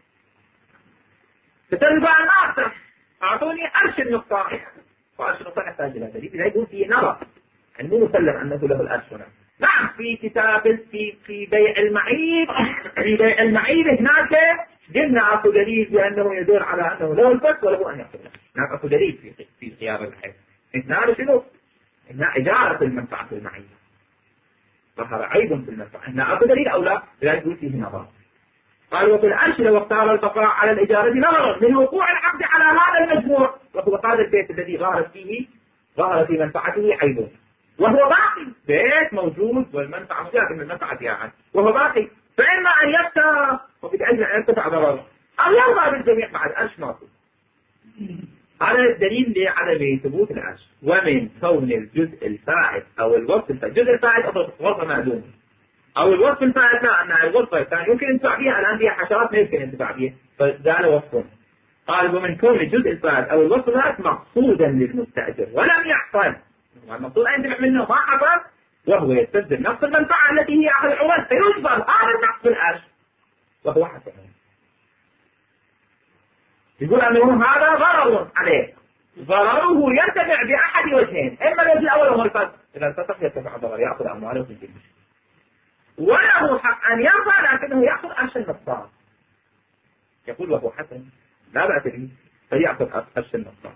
تتنبع الناصر أعطوني عرش النقطان، وعرش النقطان يحتاج إلى دليل. إذا يقول فيه نظر يعني مو مسلم أنه له العرش هنا. نعم في كتاب في في بيع المعيب، في بيع المعيب هناك قلنا أكو دليل بأنه يدل على أنه له الفك وله أن يأخذ. هناك أكو دليل في في خيار الحيث هنا شنو؟ هنا إجارة المنفعة المعيبة ظهر عيب في المنفعة، هنا أكو دليل أو لا؟ لا يقول فيه نظر. قال وفي العرش لو اختار البقاء على الإجارة نظرا من وقوع العقد على هذا المجموع، وهو هذا البيت الذي ظهر فيه ظهر في منفعته عيب وهو باقي، بيت موجود والمنفعة مجاكم من المنفعة فيها وهو باقي، فإما أن يفتح وبالأجل أن يرتفع ضرره أو يرضى بالجميع بعد عرش ماضي. هذا الدليل لعدم ثبوت العرش. ومن كون الجزء الفائت أو الوصف الفائت، الجزء الفائت أو غرفة معلومة أو الوصف الفائت لا أن الغرفة كان يمكن انتفاع بها الآن فيها حشرات ما يمكن انتفاع بها فزال وصفه. قال ومن كون الجزء الفائت أو الوصف الفائت مقصودا للمستأجر ولم يحصل، المقصود أن ينتفع منه ما حصل وهو يستبدل نقص المنفعة التي هي أخذ العوض فيجبر هذا النقص بالعرش وهو حسن. يقول أنه هذا ضرر عليه، ضرره يرتفع بأحد وجهين، إما الوجه الأول وهو الفسق، إذا الفسق يرتفع ضرر يأخذ أمواله في الجنة، وله حق أن يرضى لكنه يأخذ عرش النقصان. يقول وهو حسن لا بأس به فيأخذ عرش النقصان.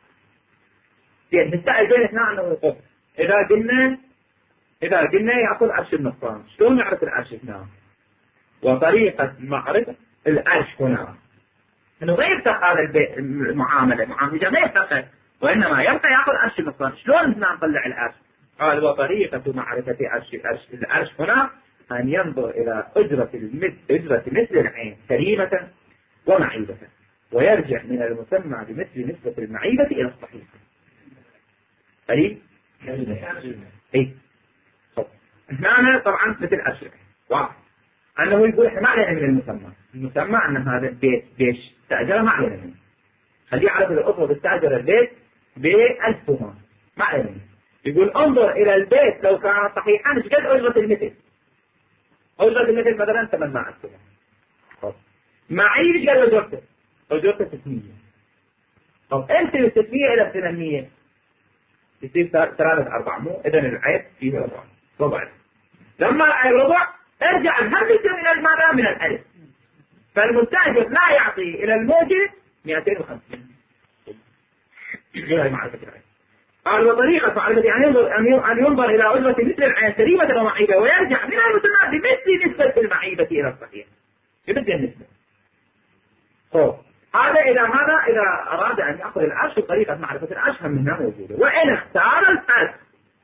نستعي بين اثنين أنه يقول إذا قلنا إذا قلنا يأخذ عرش النقصان، شلون نعرف العرش هنا؟ وطريقة معرفة العرش هنا إنه ما يفتح هذا المعاملة معاملة ما يفتح وإنما يبقى يأخذ عرش النقصان. شلون هنا نطلع العرش؟ قال وطريقة معرفة عرش العرش هنا أن ينظر إلى أجرة المثل أجرة مثل العين كريمة ومعيبة ويرجع من المسمى بمثل نسبة المعيبة إلى الصحيح. قريب؟ إيه؟ هنا طبعا مثل أشرح واحد أنه يقول إحنا ما علينا من المسمى، المسمى أن هذا البيت بيش استأجره ما علينا منه، خليه على كذا الأفضل استأجر البيت بألف فهم ما علينا منه. يقول انظر إلى البيت لو كان صحيحا ايش قد أجرة المثل؟ أجرة المثل مثلا ثمانمائة فهم، معي ايش قد أجرته؟ أجرته ستمية. طب أنت من ستمية إلى ثمانمية يصير ثلاثة أربعة مو إذا العيب فيه ربع ربع. لما العيب ربع ارجع الهرجة من الماذا من الألف، فالمستأجر لا يعطي إلى الموجب مئتين وخمسين. هاي معرفة العيب. قال وطريقة معرفة أن ينظر أن ينظر إلى أجرة مثل العين سليمة ومعيبة ويرجع من المسمى بمثل نسبة المعيبة إلى الصحيح بمثل النسبة. خوف. هذا إلى هذا إذا أراد أن يأخذ العرش بطريقة معرفة العرش هم هنا موجودة. وإن اختار الفرد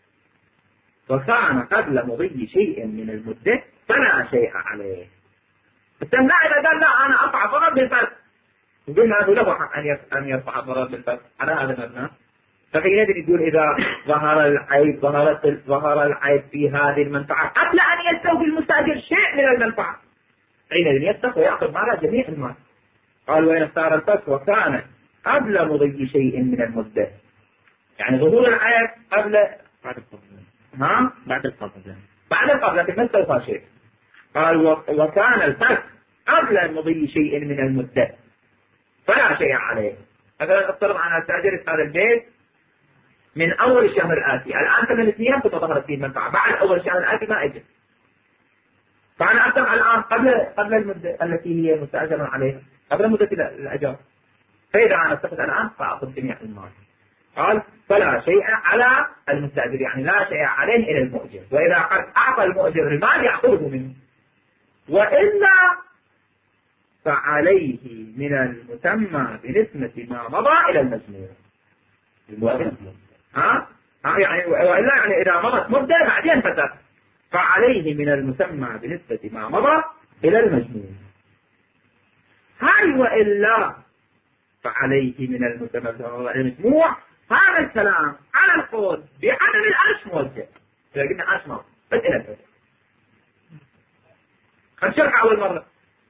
وكان قبل مضي شيء من المدة فلا شيء عليه. السماع إذا قال لا أنا أرفع ضرر بالفرد وقلنا أنه له حق أن يرفع ضرر بالفرد على هذا المبنى، فحينئذ يقول إذا ظهر العيب ظهرت ظهر العيب في هذه المنفعة قبل أن يستوفي المستأجر شيء من المنفعة حينئذ يفتح ويأخذ معها جميع المال. قال وإن اختار الفتح وكان قبل مضي شيء من المدة، يعني ظهور العيب قبل بعد القبض ها بعد القبض بعد القبض لكن ما استوفى شيء. قال وكان الفتح قبل مضي شيء من المدة فلا شيء عليه. مثلا افترض أن استأجرت هذا البيت من أول الشهر الآتي، الآن ثمان أيام ثم ظهرت فيه المنفعة، بعد أول الشهر الآتي ما أجل، فأنا أفتح الآن قبل قبل المدة التي هي مستأجرة عليها قبل مدة الأجار، فإذا أنا استفدت الآن فأخذ جميع المال. قال فلا شيء على المستأجر، يعني لا شيء عليه إلى المؤجر، وإذا قد أعطى المؤجر المال يأخذه منه، وإلا فعليه من المسمى بنسبة ما مضى إلى المجموع. ها؟ ها يعني وإلا يعني إذا مضت مدة بعدين فتت فعليه من المسمى بنسبة ما مضى إلى المجموع. هاي وإلا فعليه من المسمى بنسبة ما مضى إلى المجموع. هذا الكلام على القول بعدم العرش موجه، إذا قلنا عرش موجه بس إلى الفتح. هنشرح أول مرة.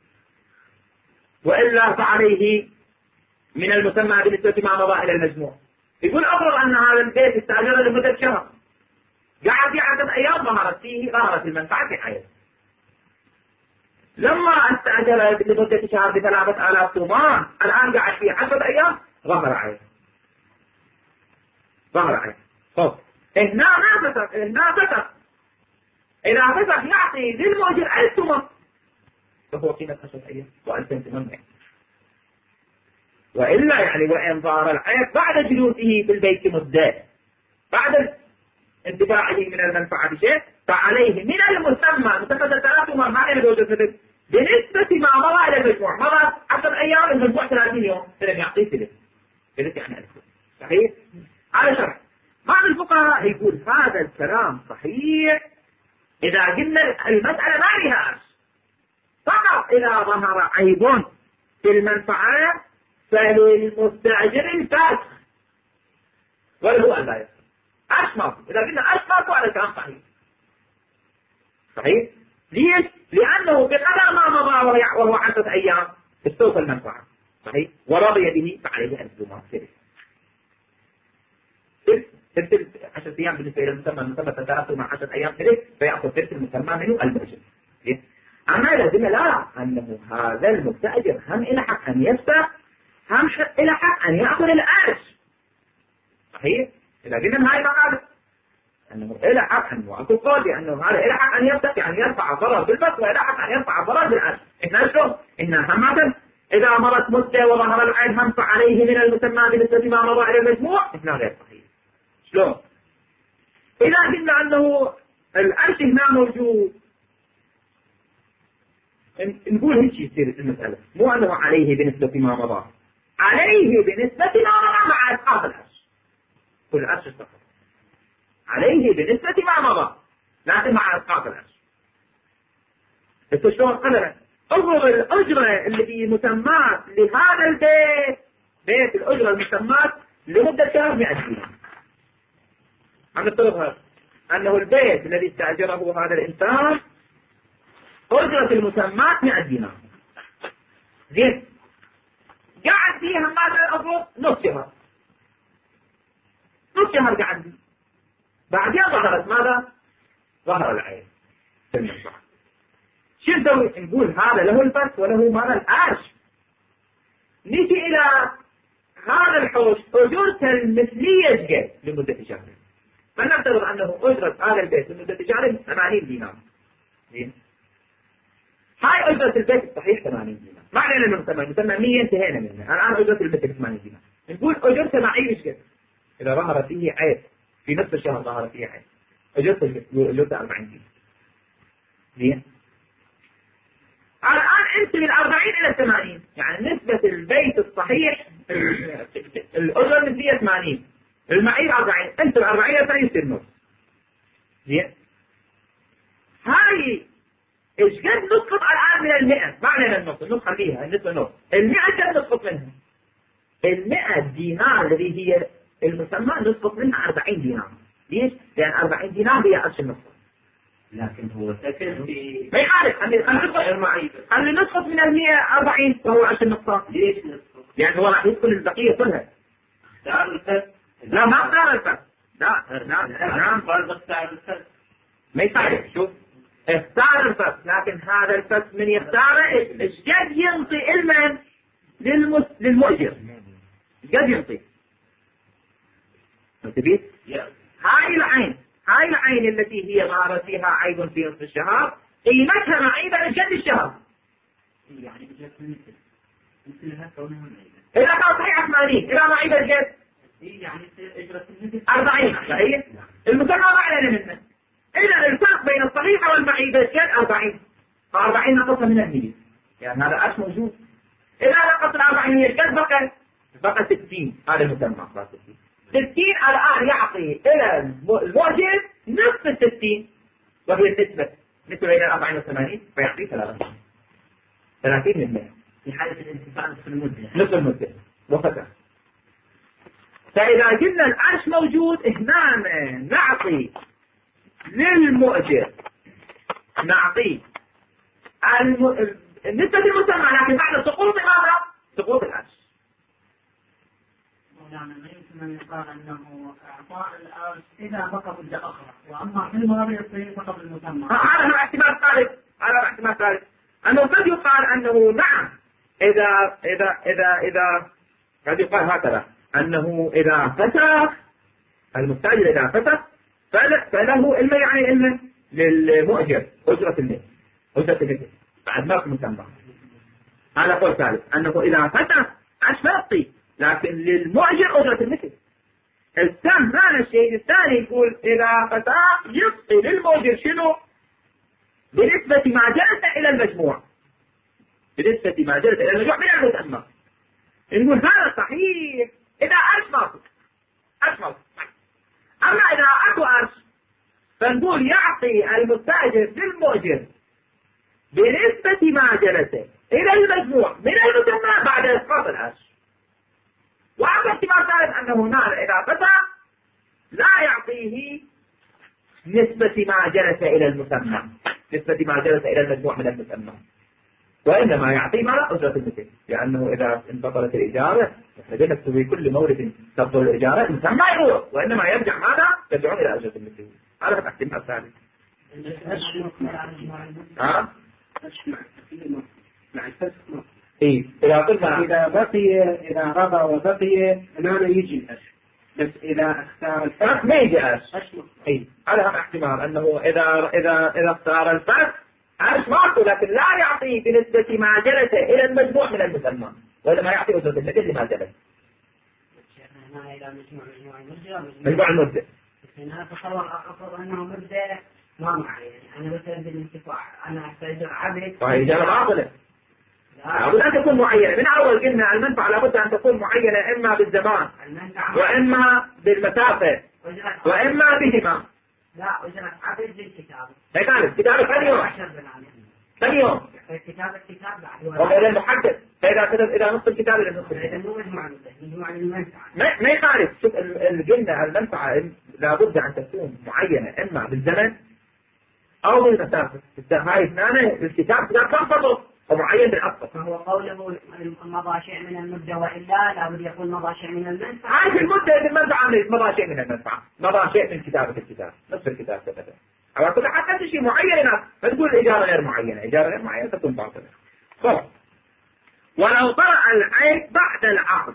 وإلا فعليه من المسمى بنسبة ما مضى إلى المجموع. يقول أفرض أن هذا البيت استأجر لمدة شهر، قاعد في عدد أيام ظهرت فيه ظهرت المنفعة في حياته. لما استأجر لمدة شهر بثلاثة آلاف ثمان، الآن قاعد في عشرة أيام ظهر عين ظهر عين طب هنا ما فتح هنا فتح إذا فتح يعطي للمؤجر ألف ثمان فهو قيمة عشرة أيام وألفين ثمانمائة. وإلا يعني وإن ظهر العيب بعد جلوسه في البيت مدة بعد انتفاعه من المنفعة بشيء فعليه من المسمى مسمى ثلاث ما معنى بنسبة ما مضى إلى المجموع. مضى عشر أيام المجموع ثلاثين يوم فلم يعطيه ثلث ثلث يعني ألف. صحيح؟ على شرح بعض الفقهاء يقول هذا الكلام صحيح إذا قلنا المسألة ما لها أرش، فقط إذا ظهر عيب في المنفعة فللمستأجر الفاسخ وله أن لا يفعل. أشمر إذا قلنا أشمر فهذا الكلام صحيح. صحيح؟ ليش؟ لأنه بقدر ما مضى وهو عشرة أيام استوفى المنفعة. صحيح؟ ورضي به فعليه أن يزوم ثلث ثلث عشرة أيام بالنسبة إلى المسمى المسمى ثلاثة مع عشرة أيام ثلث فيأخذ ثلث المسمى منه المؤجر. أما إذا قلنا لا أنه هذا المستأجر هم إلى حق أن يسبق هم إلى حق أن يأخذ العرش. صحيح؟ إذا قلنا هاي مقالة أنه إلى حق أن يأخذ قول بأنه هذا إلى حق أن يسبق يعني يرفع ضرر بالفتح وإلى حق أن يرفع ضرر بالعرش. إحنا شلون؟ إحنا همة إذا مرت مدة وظهر العين هم فعليه من المسمى بنسبة ما مضى إلى المجموع إحنا غير صحيح. شلون؟ إذا قلنا أنه العرش هنا موجود نقول هيك يصير المسألة مو أنه عليه بنسبة ما مضى، عليه بنسبة ما مضى مع إسقاط العرش. كل عرش استقر عليه بنسبة ما مضى لكن مع إسقاط العرش. بس شلون قدر أفرض الأجرة اللي مسمات لهذا البيت بيت الأجرة المسمات لمدة شهر مئة دينار. عم نفترضها أنه البيت الذي استأجره هذا الإنسان أجرة المسمات مئة دينار. زين قاعد فيها ماذا أفرض نص شهر نص شهر قاعد فيه بعدين ظهرت ماذا؟ ظهر العين في المنفعة. شو نسوي؟ نقول هذا له الفرق وله ماذا العرش. نجي إلى هذا الحوش أجرته المثلية قد لمدة شهر، فنفترض أنه أجرة هذا البيت لمدة شهر ثمانين دينار. زين هاي أجرة البيت صحيح ثمانين دينار، ما علينا من ثمانين مسمى مية انتهينا منها، الآن أجرة البيت ثمانين دينار. نقول أجرته معي مش قد. إذا إذا ظهر فيه عيب في نصف الشهر ظهر فيه عيب أجرته أجرته أربعين دينار. زين. الآن أنت من أربعين إلى ثمانين، يعني نسبة البيت الصحيح الأجرة النسبية ثمانين، المعير أربعين، أنت من أربعين إلى ثمانين يصير نص. زين. هاي إيش قد نسقط الآن من المئة؟ معنى النص النص خليها النسبة نص. المئة قد نسقط منها؟ المئة دينار الذي هي المسمى نسقط منها أربعين دينار. ليش؟ لأن أربعين دينار هي عشر نصف. لكن هو سكن في ما يخالف، خلي خلي نسقط من المئة أربعين وهو عشر نقطات. ليش نسقط؟ يعني هو راح يدخل البقية كلها. اختار الفرد. لا ما اختار الفرد. لا لا لا فرض اختار الفرد. ما يخالف. شوف اختار الفرد، لكن هذا الفرد من يختاره ايش قد ينطي المن للمس للمؤجر؟ قد ينطي. انتبه. هاي العين هاي العين التي هي ظهر فيها عيب في نصف الشهر قيمتها معيبة لجد الشهر. يعني مثلها كونها معيبة. إذا كان صحيح ثمانين إذا معيبة الجد يعني اجرة المثل أربعين. صحيح. المسمى معلن منه. إذا الفرق بين الصحيحة والمعيبة الجد أربعين. فأربعين نقصها من المية. يعني هذا أش موجود. إذا نقص الأربعين هي الجد بقى بقى ستين. هذا المسمى صار ستين. ستين الآن يعطي إلى المؤجر نصف الستين وهي النسبة مثل بين الأربعين والثمانين فيعطي ثلاثين. ثلاثين من مئة في حالة الانتفاع نصف المدة. نصف المدة وفتح. فإذا قلنا العرش موجود هنا نعطي للمؤجر نعطي الم... النسبة المسمى، لكن بعد سقوط ماذا؟ سقوط العرش. يعني ما يمكن أن يقال أنه إعطاء الأرش إذا بقى مدة أخرى، وأما في الماضي يصير فقط المسمى. هذا هو احتمال ثالث. هذا احتمال ثالث أنه قد يقال أنه نعم إذا إذا إذا إذا قد يقال هكذا أنه إذا فتح المستأجر إذا فتح فله إلما يعني إلما للمؤجر أجرة المثل أجرة المثل بعد ما في مسمى. هذا قول ثالث أنه إذا فتح عش يعطي، لكن للمؤجر أجرة المثل. الثاني هذا الشيء الثاني يقول إذا فتح يعطي للمؤجر شنو؟ بنسبة ما جلس إلى المجموع. بنسبة ما جلس إلى المجموع من المسمى. نقول هذا صحيح إذا عرش ماكو عرش ماكو. أما إذا أكو عرش فنقول يعطي المستأجر للمؤجر بنسبة ما جلس إلى المجموع من المسمى بعد إسقاط العرش. وأما احتمال ثالث أنه هنا إذا فتح لا يعطيه نسبة ما جلس إلى المسمى، نسبة ما جلس إلى المجموع من المسمى، وإنما يعطي ما لا أجرة المثل، لأنه إذا انبطلت الإجارة نحن في كل مورد تبطل الإجارة المسمى يروح، وإنما يرجع ماذا؟ يرجعون إلى أجرة المثل. هذا هو الاحتمال الثالث. ها؟ مع الفسخ. إيه إذا قلنا إذا بقي إذا رضى وبقي هنا يجي الأش، بس إذا اختار الفرق ما يجي أش. أش. إيه هذا هم احتمال أنه إذا إذا إذا اختار الفرق عرش ماكو، لكن لا يعطي بنسبة ما جلس إلى المجموع من المسمى، وإنما يعطي أجرة المثل لما جلس. هنا إلى مجموع مجموع المدة. مجموع المدة. أنا أتصور أفضل أنه مدة ما معين. أنا مثلا بالانتفاع أنا أستأجر عبد. فهي إجابة باطلة. لابد أن تكون معينة. من أول قلنا المنفعة لابد أن تكون معينة إما بالزمان وإما بالمسافة وإما بهما. لا أجرة عبد للكتاب. هي كانت كتابة ثاني يوم. ثاني يوم. الكتاب الكتاب بعد. وإذا المحدد فإذا كتب إذا نصف الكتاب إلى نصف. إذا مو مجموعة مجموعة المنفعة. ما ما يخالف. شوف قلنا المنفعة لابد أن تكون معينة إما بالزمن أو بالمسافة. هاي اثنان بالكتاب كتاب تنفضل ومعين بالأصل. فهو قوله مضى شيء من المدة وإلا لابد يكون مضى شيء من المنفعة. هاي في المدة المنفعة مضى شيء من المنفعة، مضى شيء من كتابة الكتاب، نصف الكتاب كذا. على كل حال حتى شيء معين ما تقول إجارة غير معينة، إجارة غير معينة تكون باطلة. طبعا. ولو طرأ العيب بعد العقد.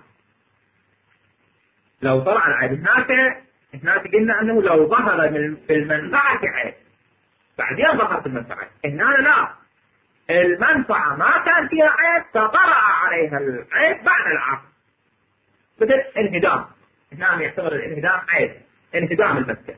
لو طرأ العيب هناك هناك قلنا أنه لو ظهر من في المنفعة عيب بعدين ظهر في المنفعة، هنا لا. المنفعة ما كان فيها عيب فطرأ عليها العيب بعد العقد. مثل انهدام، هنا يعتبر الانهدام عيب، انهدام المسكن.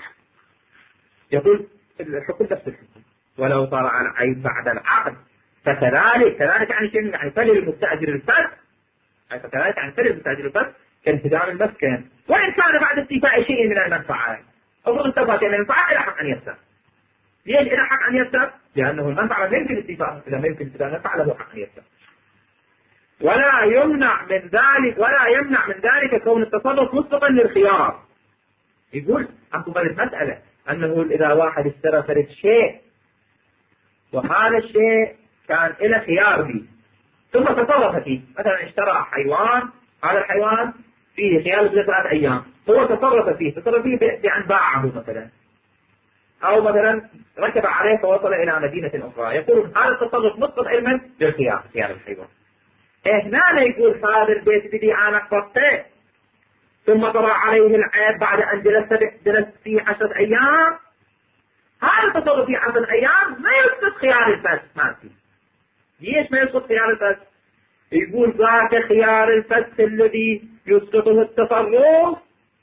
يقول الحكم نفس الحكم، ولو طلع العيب بعد العقد فكذلك، كذلك يعني شيء يعني فللمستأجر الفسخ، فكذلك يعني فللمستأجر الفسخ كانهدام المسكن، وإن كان بعد استيفاء شيء من المنفعة. أفضل استفاد من المنفعة إلى حق أن يفسخ. ليش إلى حق أن يفسخ؟ لأنه المنفعة لا يمكن استيفاء، إذا ما يمكن استيفاء المنفعة له حق أن يفسخ. ولا يمنع من ذلك ولا يمنع من ذلك كون التصرف مسبقا للخيار. يقول أكو المسألة أنه إذا واحد اشترى فرد شيء وهذا الشيء كان له خيار به ثم تصرف فيه، مثلا اشترى حيوان، هذا الحيوان فيه خيار ثلاثة أيام، هو تصرف فيه تصرف فيه بأن باعه مثلا، أو مثلا ركب عليه فوصل إلى مدينة أخرى، يقول هذا التصرف مسبق علما للخيار، خيار الحيوان. هنا يقول هذا البيت بدي أنا قصته ثم طرأ عليه العيب بعد أن جلست جلست فيه عشرة أيام، هذا التصرف في عشرة أيام ما يسقط خيار الفسخ. ما فيه. ليش ما يسقط خيار الفسخ؟ يقول ذاك خيار الفسخ الذي يسقطه التصرف،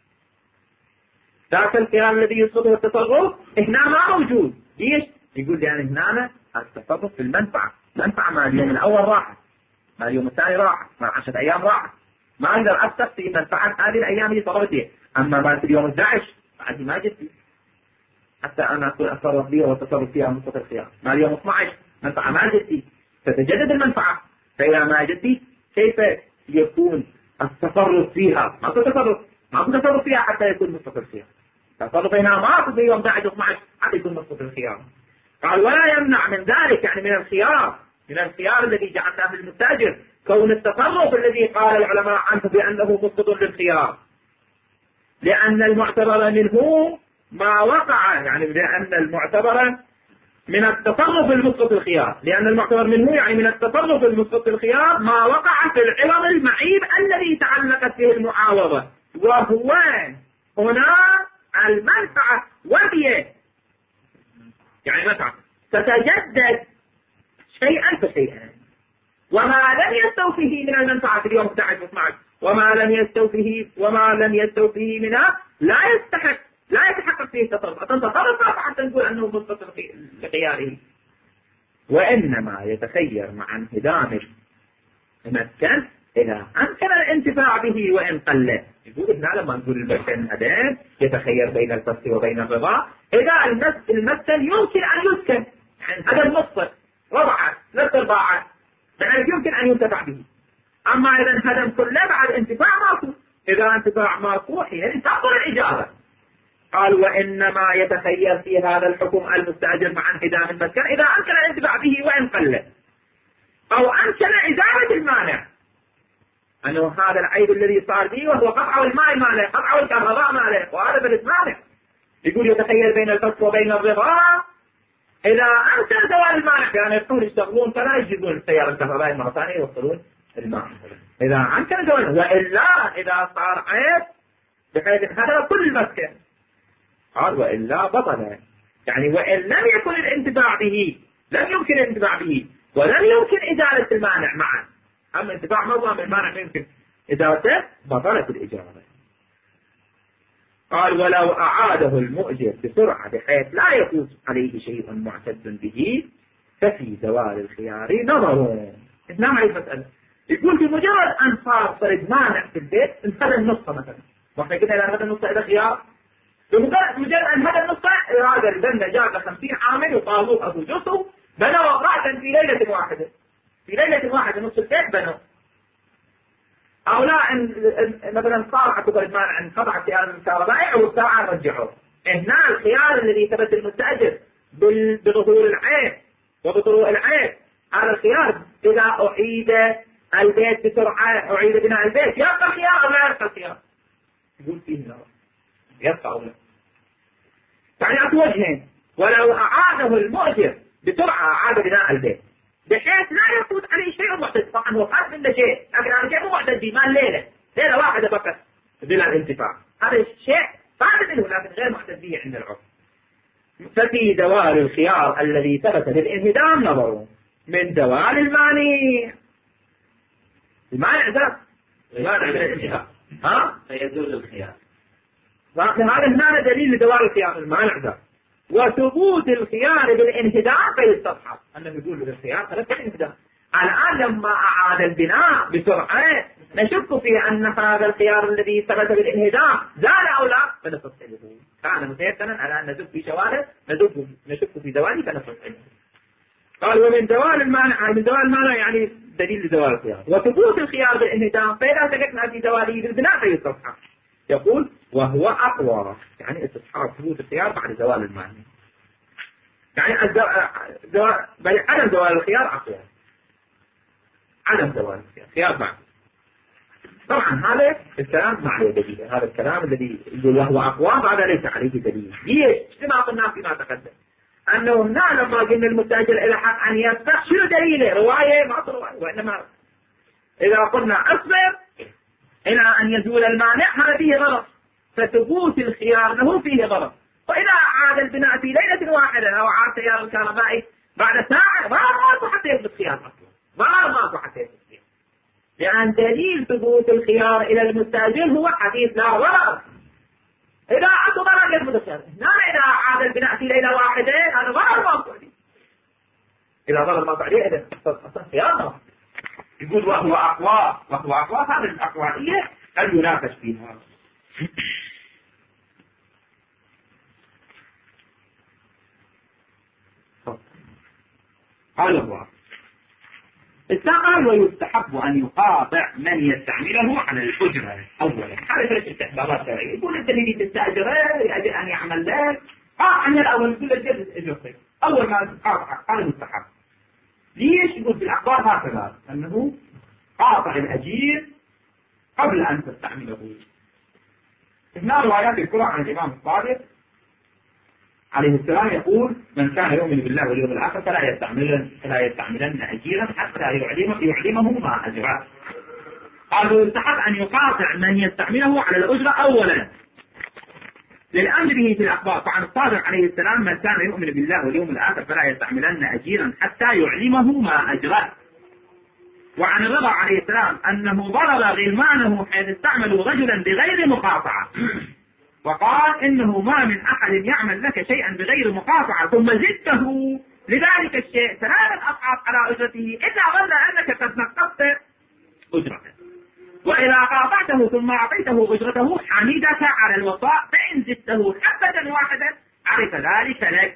ذاك الخيار الذي يسقطه التصرف هنا ما موجود. ليش؟ يقول لأن هنا التصرف في المنفعة، المنفعة ما اليوم الأول راحت، ما اليوم الثاني راحت، ما عشرة أيام راحت، ما أقدر أفسخ في منفعة هذه الأيام اللي صارت فيها. أما ما في اليوم الأحد عشر بعد ما جت حتى أنا أكون أتصرف فيها وأتصرف فيها مسقط الخيار. ما اليوم اثني عشر منفعة ما جت، فتجدد المنفعة، فإذا ما جت كيف يكون التصرف فيها؟ ما في تصرف، ما في تصرف فيها حتى يكون مسقط الخيار. التصرف هنا ما في يوم أحد عشر اثني عشر حتى يكون مسقط الخيار. قال ولا يمنع من ذلك، يعني من الخيار، من الخيار الذي جعلناه للمستأجر كون التصرف الذي قال العلماء عنه بأنه مسقط للخيار، لأن المعتبر منه ما وقع، يعني لأن المعتبر من التصرف المسقط الخيار، لأن المعتبر منه يعني من التصرف المسقط الخيار ما وقع في العوض المعيب الذي تعلقت به المعاوضة، وهو هنا المنفعة وهي يعني منفعة تتجدد شيئا فشيئا، وما لم يستوفيه من المنفعة في اليوم احد عشر اثني عشر وما لم يستوفيه وما لم يستوفيه منها لا يستحق لا يتحقق فيه التصرف. التصرف حتى نقول أنه مسقط لخياره، وإنما يتخير مع انهدام المسكن إذا أمكن الانتفاع به وإن قل. يقول هنا لما نقول المسكن هذا يتخير بين الفسخ وبين الرضا، إذا المسكن يمكن أن يسكن، يعني هذا النص ربعة نص أربعة يعني يمكن أن ينتفع به. أما إذا انهدم كله بعد انتفاع ماكو، إذا انتفاع ماكو حين تأخذ الإجابة. قال وإنما يتخير في هذا الحكم المستأجر مع انهدام المسكن إذا أمكن الانتفاع به وإن قل، أو أمكن إزالة المانع، أنه هذا العيب الذي صار به وهو قطع الماء ماله، قطع الكهرباء ماله، وهذا بلد مانع. يقول يتخير بين الفسخ وبين الرضا إذا أمكن زوال المانع، يعني يقول يشتغلون فلا يجيبون السيارة الكهربائية مرة ثانية يوصلون الماء، إذا أمكن زوال، وإلا إذا صار عيب بحيث انهدم كل المسكن قال وإلا بطل، يعني وإن لم يكن الانتفاع به، لم يمكن الانتفاع به ولم يمكن إزالة المانع معا، أما انتفاع موضوع من المانع يمكن إزالته بطلت الإجارة. قال ولو أعاده المؤجر بسرعة بحيث لا يفوت عليه شيء معتد به ففي زوال الخيار نظر. هنا معي المسألة، يقول في مجرد أن صار فرد مانع في البيت انهدم النصة مثلا، واحنا كده إذا انهدم النصة إلى خيار، بمجرد مجرد أن هذا النص هذا البنا جاب خمسين عامل وطالوه أبو جسو بنوا رأسا في ليلة واحدة، في ليلة واحدة نص البيت بنوا. أو لا إن مثلا صار اعتبر المانع أن قطع السيارة الكهربائية أو الساعة رجعوه. هنا الخيار الذي ثبت المستأجر بظهور العيب وبطروء العيب، هذا الخيار إذا أعيد البيت بسرعة أعيد بناء البيت يبقى الخيار أو لا يبقى الخيار؟ يقول فيه نظر يبقى أو لا. يعني أكو وجهين، ولو أعاده المؤجر بسرعة أعاد بناء البيت بحيث لا يفوت عليه شيء معتد، طبعا هو خاف منه شيء لكن هذا شيء مو معتد به، ما الليلة ليلة واحدة فقط بلا الانتفاع، هذا الشيء صار منه لكن غير معتد به عند العرف. ففي زوال الخيار الذي ثبت بالانهدام نظر من زوال المانع. المانع ذات المانع من الانتهاء ها فيجوز الخيار. هذا هنا دليل لزوال الخيار المانع ذا. وثبوت الخيار بالانهدام فيستصحب أنه يقول بالخيار ثلاث الانهدام. الآن لما أعاد البناء بسرعة نشك في أن هذا الخيار الذي ثبت بالانهدام زال أو لا فنستصحبه. كان متيقنا على أن نشك في شواله نشك في زواله فنستصحبه. قال ومن زوال المانع من زوال المانع يعني دليل لزوال الخيار. وثبوت الخيار بالانهدام فإذا شككنا في زواله بالبناء فيستصحب. يقول وهو أقوى يعني استصحاب ثبوت الخيار بعد زوال المانع. يعني الزوال عدم زوال الخيار أقوى. عدم زوال الخيار خيار بعد. طبعا هذا الكلام ما عليه دليل. هذا الكلام الذي يقول وهو أقوى بعد ليس عليه دليل. ليش؟ كما قلنا فيما تقدم أنه هنا لما قلنا المستأجر إلى حق أن يفتح شنو دليله؟ رواية ما رواية. وإنما إذا قلنا أصبر إلى أن يزول المانع هذا فيه غلط. فثبوت الخيار له فيه غلط. وإذا عاد البناء في ليلة واحدة أو عاد تيار الكهربائي بعد ساعة ما ماكو حتى يثبت خيار أصلا. ما ماكو حتى يثبت خيار. لأن دليل ثبوت الخيار إلى المستأجر هو حديث لا غلط. إذا عاد ضرر يثبت الخيار. هنا إذا عاد البناء في ليلة واحدة هذا ضرر ماكو عليه. إذا ضرر ماكو عليه إذا أصلا خيار. يقول وهو أقوى وهو أقوى هذه الأقوائية قد يناقش فيها. قال هو استقال ويستحب أن يقاطع من يستعمله على الأجرة أولا. هذا ثلاث استحبابات شرعية. يقول أنت اللي تستأجره يجب أن يعمل لك قاطع من الأول كل الجلد أجرتك أول ما تقاطع. قال مستحب. ليش؟ يقول في الأخبار هكذا أنه قاطع الأجير قبل أن تستعمله. هنا روايات الكرة عن الإمام الصادق عليه السلام يقول من كان يؤمن بالله واليوم الآخر فلا يستعملن فلا يستعملن أجيرا حتى يعلمه يعلمه ما أجره. قالوا يستحق أن يقاطع من يستعمله على الأجرة أولا للأمر به في الأخبار. فعن الصادق عليه السلام من كان يؤمن بالله واليوم الآخر فلا يستعملن أجيرا حتى يعلمه ما أجره. وعن الرضا عليه السلام أنه ضرب غلمانه حيث استعملوا رجلا بغير مقاطعة وقال إنه ما من أحد يعمل لك شيئا بغير مقاطعة ثم زدته لذلك الشيء ثلاثة أضعاف على أجرته إلا ظن أنك قد نقصت أجرته. وإذا قاطعته ثم أعطيته أجرته حمدك على الوفاء فإن زدته حبة واحدة عرف ذلك لك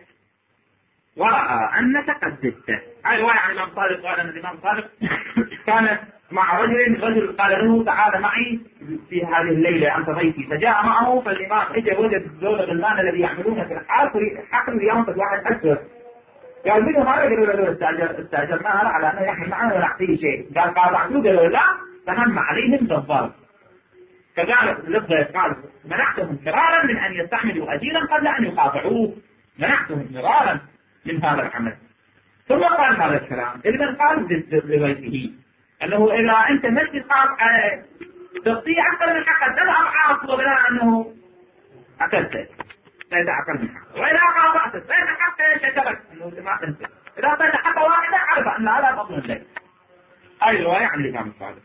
ورأى أنك قد زدته. هذه رواية عن الإمام صادق قال أن الإمام صادق كان مع رجل رجل قال له تعال معي في هذه الليلة أنت ضيفي. فجاء معه فالإمام إجا وجد الزول الغلمان الذي يعملون في الحال حقل ينقذ واحد أكثر. قال منه هذا قالوا له استأجر استأجرناه على أنه يحمل معنا ونعطيه شيء. قال قاطعتوه قالوا لا فهم عليهم بالضرب. كذلك الضيف قال منعتهم فرارا من أن يستعملوا أجيرا قبل أن يقاطعوه. منعتهم فرارا من هذا العمل. ثم قال هذا الكلام إذا قال لضيفه أنه إذا أنت مسجد قاطع تستطيع أكثر من حقا تذهب عاص وبلا أنه أكلت فإذا أقل من حقا وإذا قاطعت فإذا حقا شكرت أنه ما تنسى إذا أعطيت حقا واحدة عرف أن هذا مضمون لك. هذه رواية عن الإمام الصادق.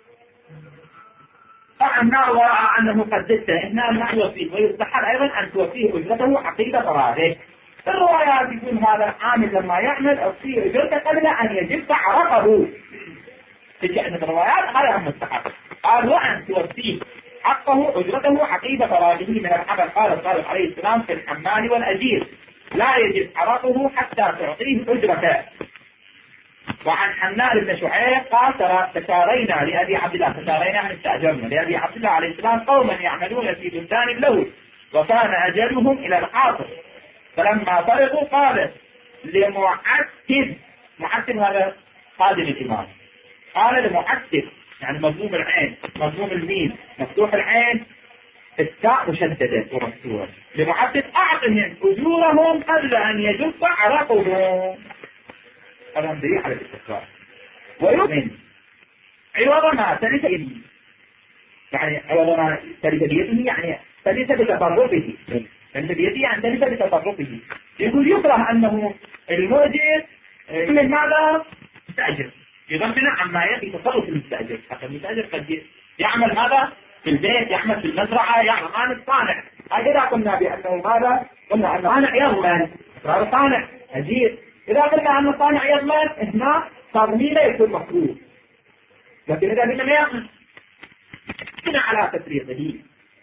طبعا ورأى أنه قد زدته هنا ما يوفيه ويستحب أيضا أن توفيه أجرته عقيدة فراغه. الروايات يقول هذا العامل لما يعمل أوفيه أجرته قبل أن يجب عرفه. تجي عند الروايات هذا هم مستحب. قال وأن توفيه حقه أجرته عقيدة فراغه من العمل. قال الصادق عليه السلام في الحمال والأجير لا يجب عرفه حتى تعطيه أجرته. وعن حنان بن شعيب قال ترى تشارينا لأبي عبد الله تشارينا عن استأجرنا لأبي عبد الله عليه السلام قوما يعملون في بلدان له وكان أجلهم إلى الحاصل فلما فرغوا قال لمعتب معتب هذا قادم الإمام قال لمعتب يعني مضموم العين مضموم الميم مفتوح العين التاء مشددة ومفتوحة لمعتب أعطهم أجورهم قبل أن يجف عرقهم. هذا دليل على الاستقرار. ويؤمن عوض ما تلف إليه يعني عوض ما تلف بيده يعني تلف بتصرفه تلف بيده يعني تلف بتصرفه. يقول يكره أنه المؤجر من ماذا يستأجر يغفل عما يأتي تصرف المستأجر. حتى المستأجر قد يعمل هذا في البيت يعمل في المزرعة يعمل الصانع. إذا قلنا بأنه ماذا؟ قلنا أن الصانع يضمن، صار صانع أجير. إذا قلنا أن الصانع يضمن هنا صار ميلة يكون مفروض، لكن إذا قلنا ما يضمن هنا على تفريطه.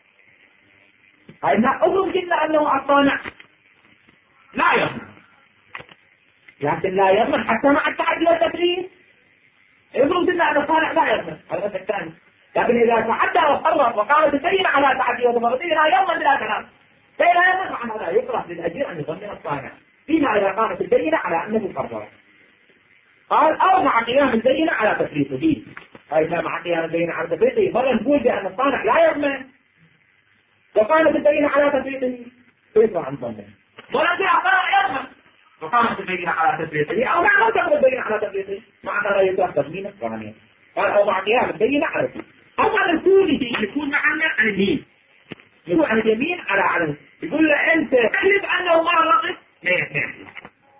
هنا أظن قلنا أنه الصانع لا يضمن، لكن لا يضمن حتى مع التعدي والتفريط. يظن قلنا أن الصانع لا يضمن هذا الثاني، لكن إذا تعدى وقرر وقال تسين على تعدي وتفريطه لا يضمن بلا كلام. فإذا يضمن عن هذا يكره للأجير أن يضمن الصانع فيما إذا قامت البينة على أنه قرر. قال أو مع قيام البينة على تفريطه. فإذا مع قيام البينة على تفريطه فلا نقول بأن الصانع لا يضمن وقامت البينة على تفريطه فيطلع عن ضمنه، ولكن الصانع يضمن وقامت البينة على تفريطه أو مع ما تقوم البينة على تفريطه مع هذا يطلع تضمين الثانية. قال أو مع قيام البينة على تفريطه أو مع الكونه يكون معنا عن اليمين، يكون عن اليمين على علم. يقول له أنت احلف أنه ما رغب لا يحلف،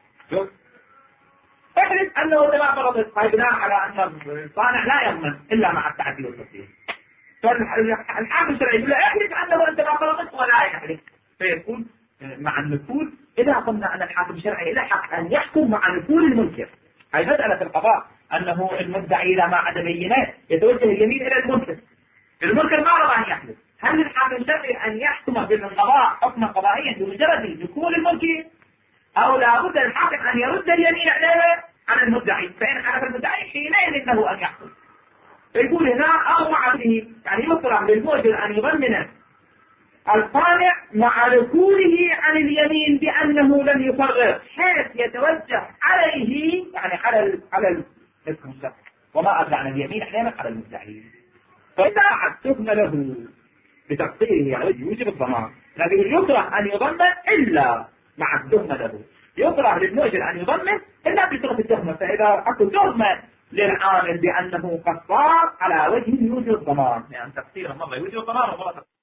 احلف أنه ما فرضت. بناء على أن الصانع لا يضمن إلا مع التعدي والتفريط. فالحاكم الشرعي يقول له احلف أنه أنت ما فرضت ولا يحلف، فيكون مع النفوذ. إذا قلنا أن الحاكم الشرعي له حق أن يحكم مع نفوذ المنكر، هي مسألة القضاء أنه المدعي إذا ما عدا بينات يتوجه اليمين إلى المنكر، المنكر ما رضى أن يحلف. هل الحاكم الشرعي أن يحكم بالقضاء حكما قضائيا بمجرد دخول المنكر، أو لا بد الحاكم أن يرد اليمين عليه على المدعي؟ فإن حلف المدعي حينئذ له أن يحكم. فيقول هنا أو مع به، يعني يكره للمؤجر أن يضمن الصانع مع ركونه عن اليمين بأنه لم يفرط، حيث يتوجه عليه يعني على ال على المستحق وما أدرى عن اليمين أحيانا على المدعي. فإذا عدتهن له بتقصيره يعني يوجب الضمان، لكن يكره أن يضمن إلا مع التهمة له، يكره للمؤجر أن يضمن إلا بصرف التهمة. فإذا أكو تهمة للعامل بأنه قصار على وجه يوجب الضمان، يعني تقصيره مرة يوجب الضمان ومرة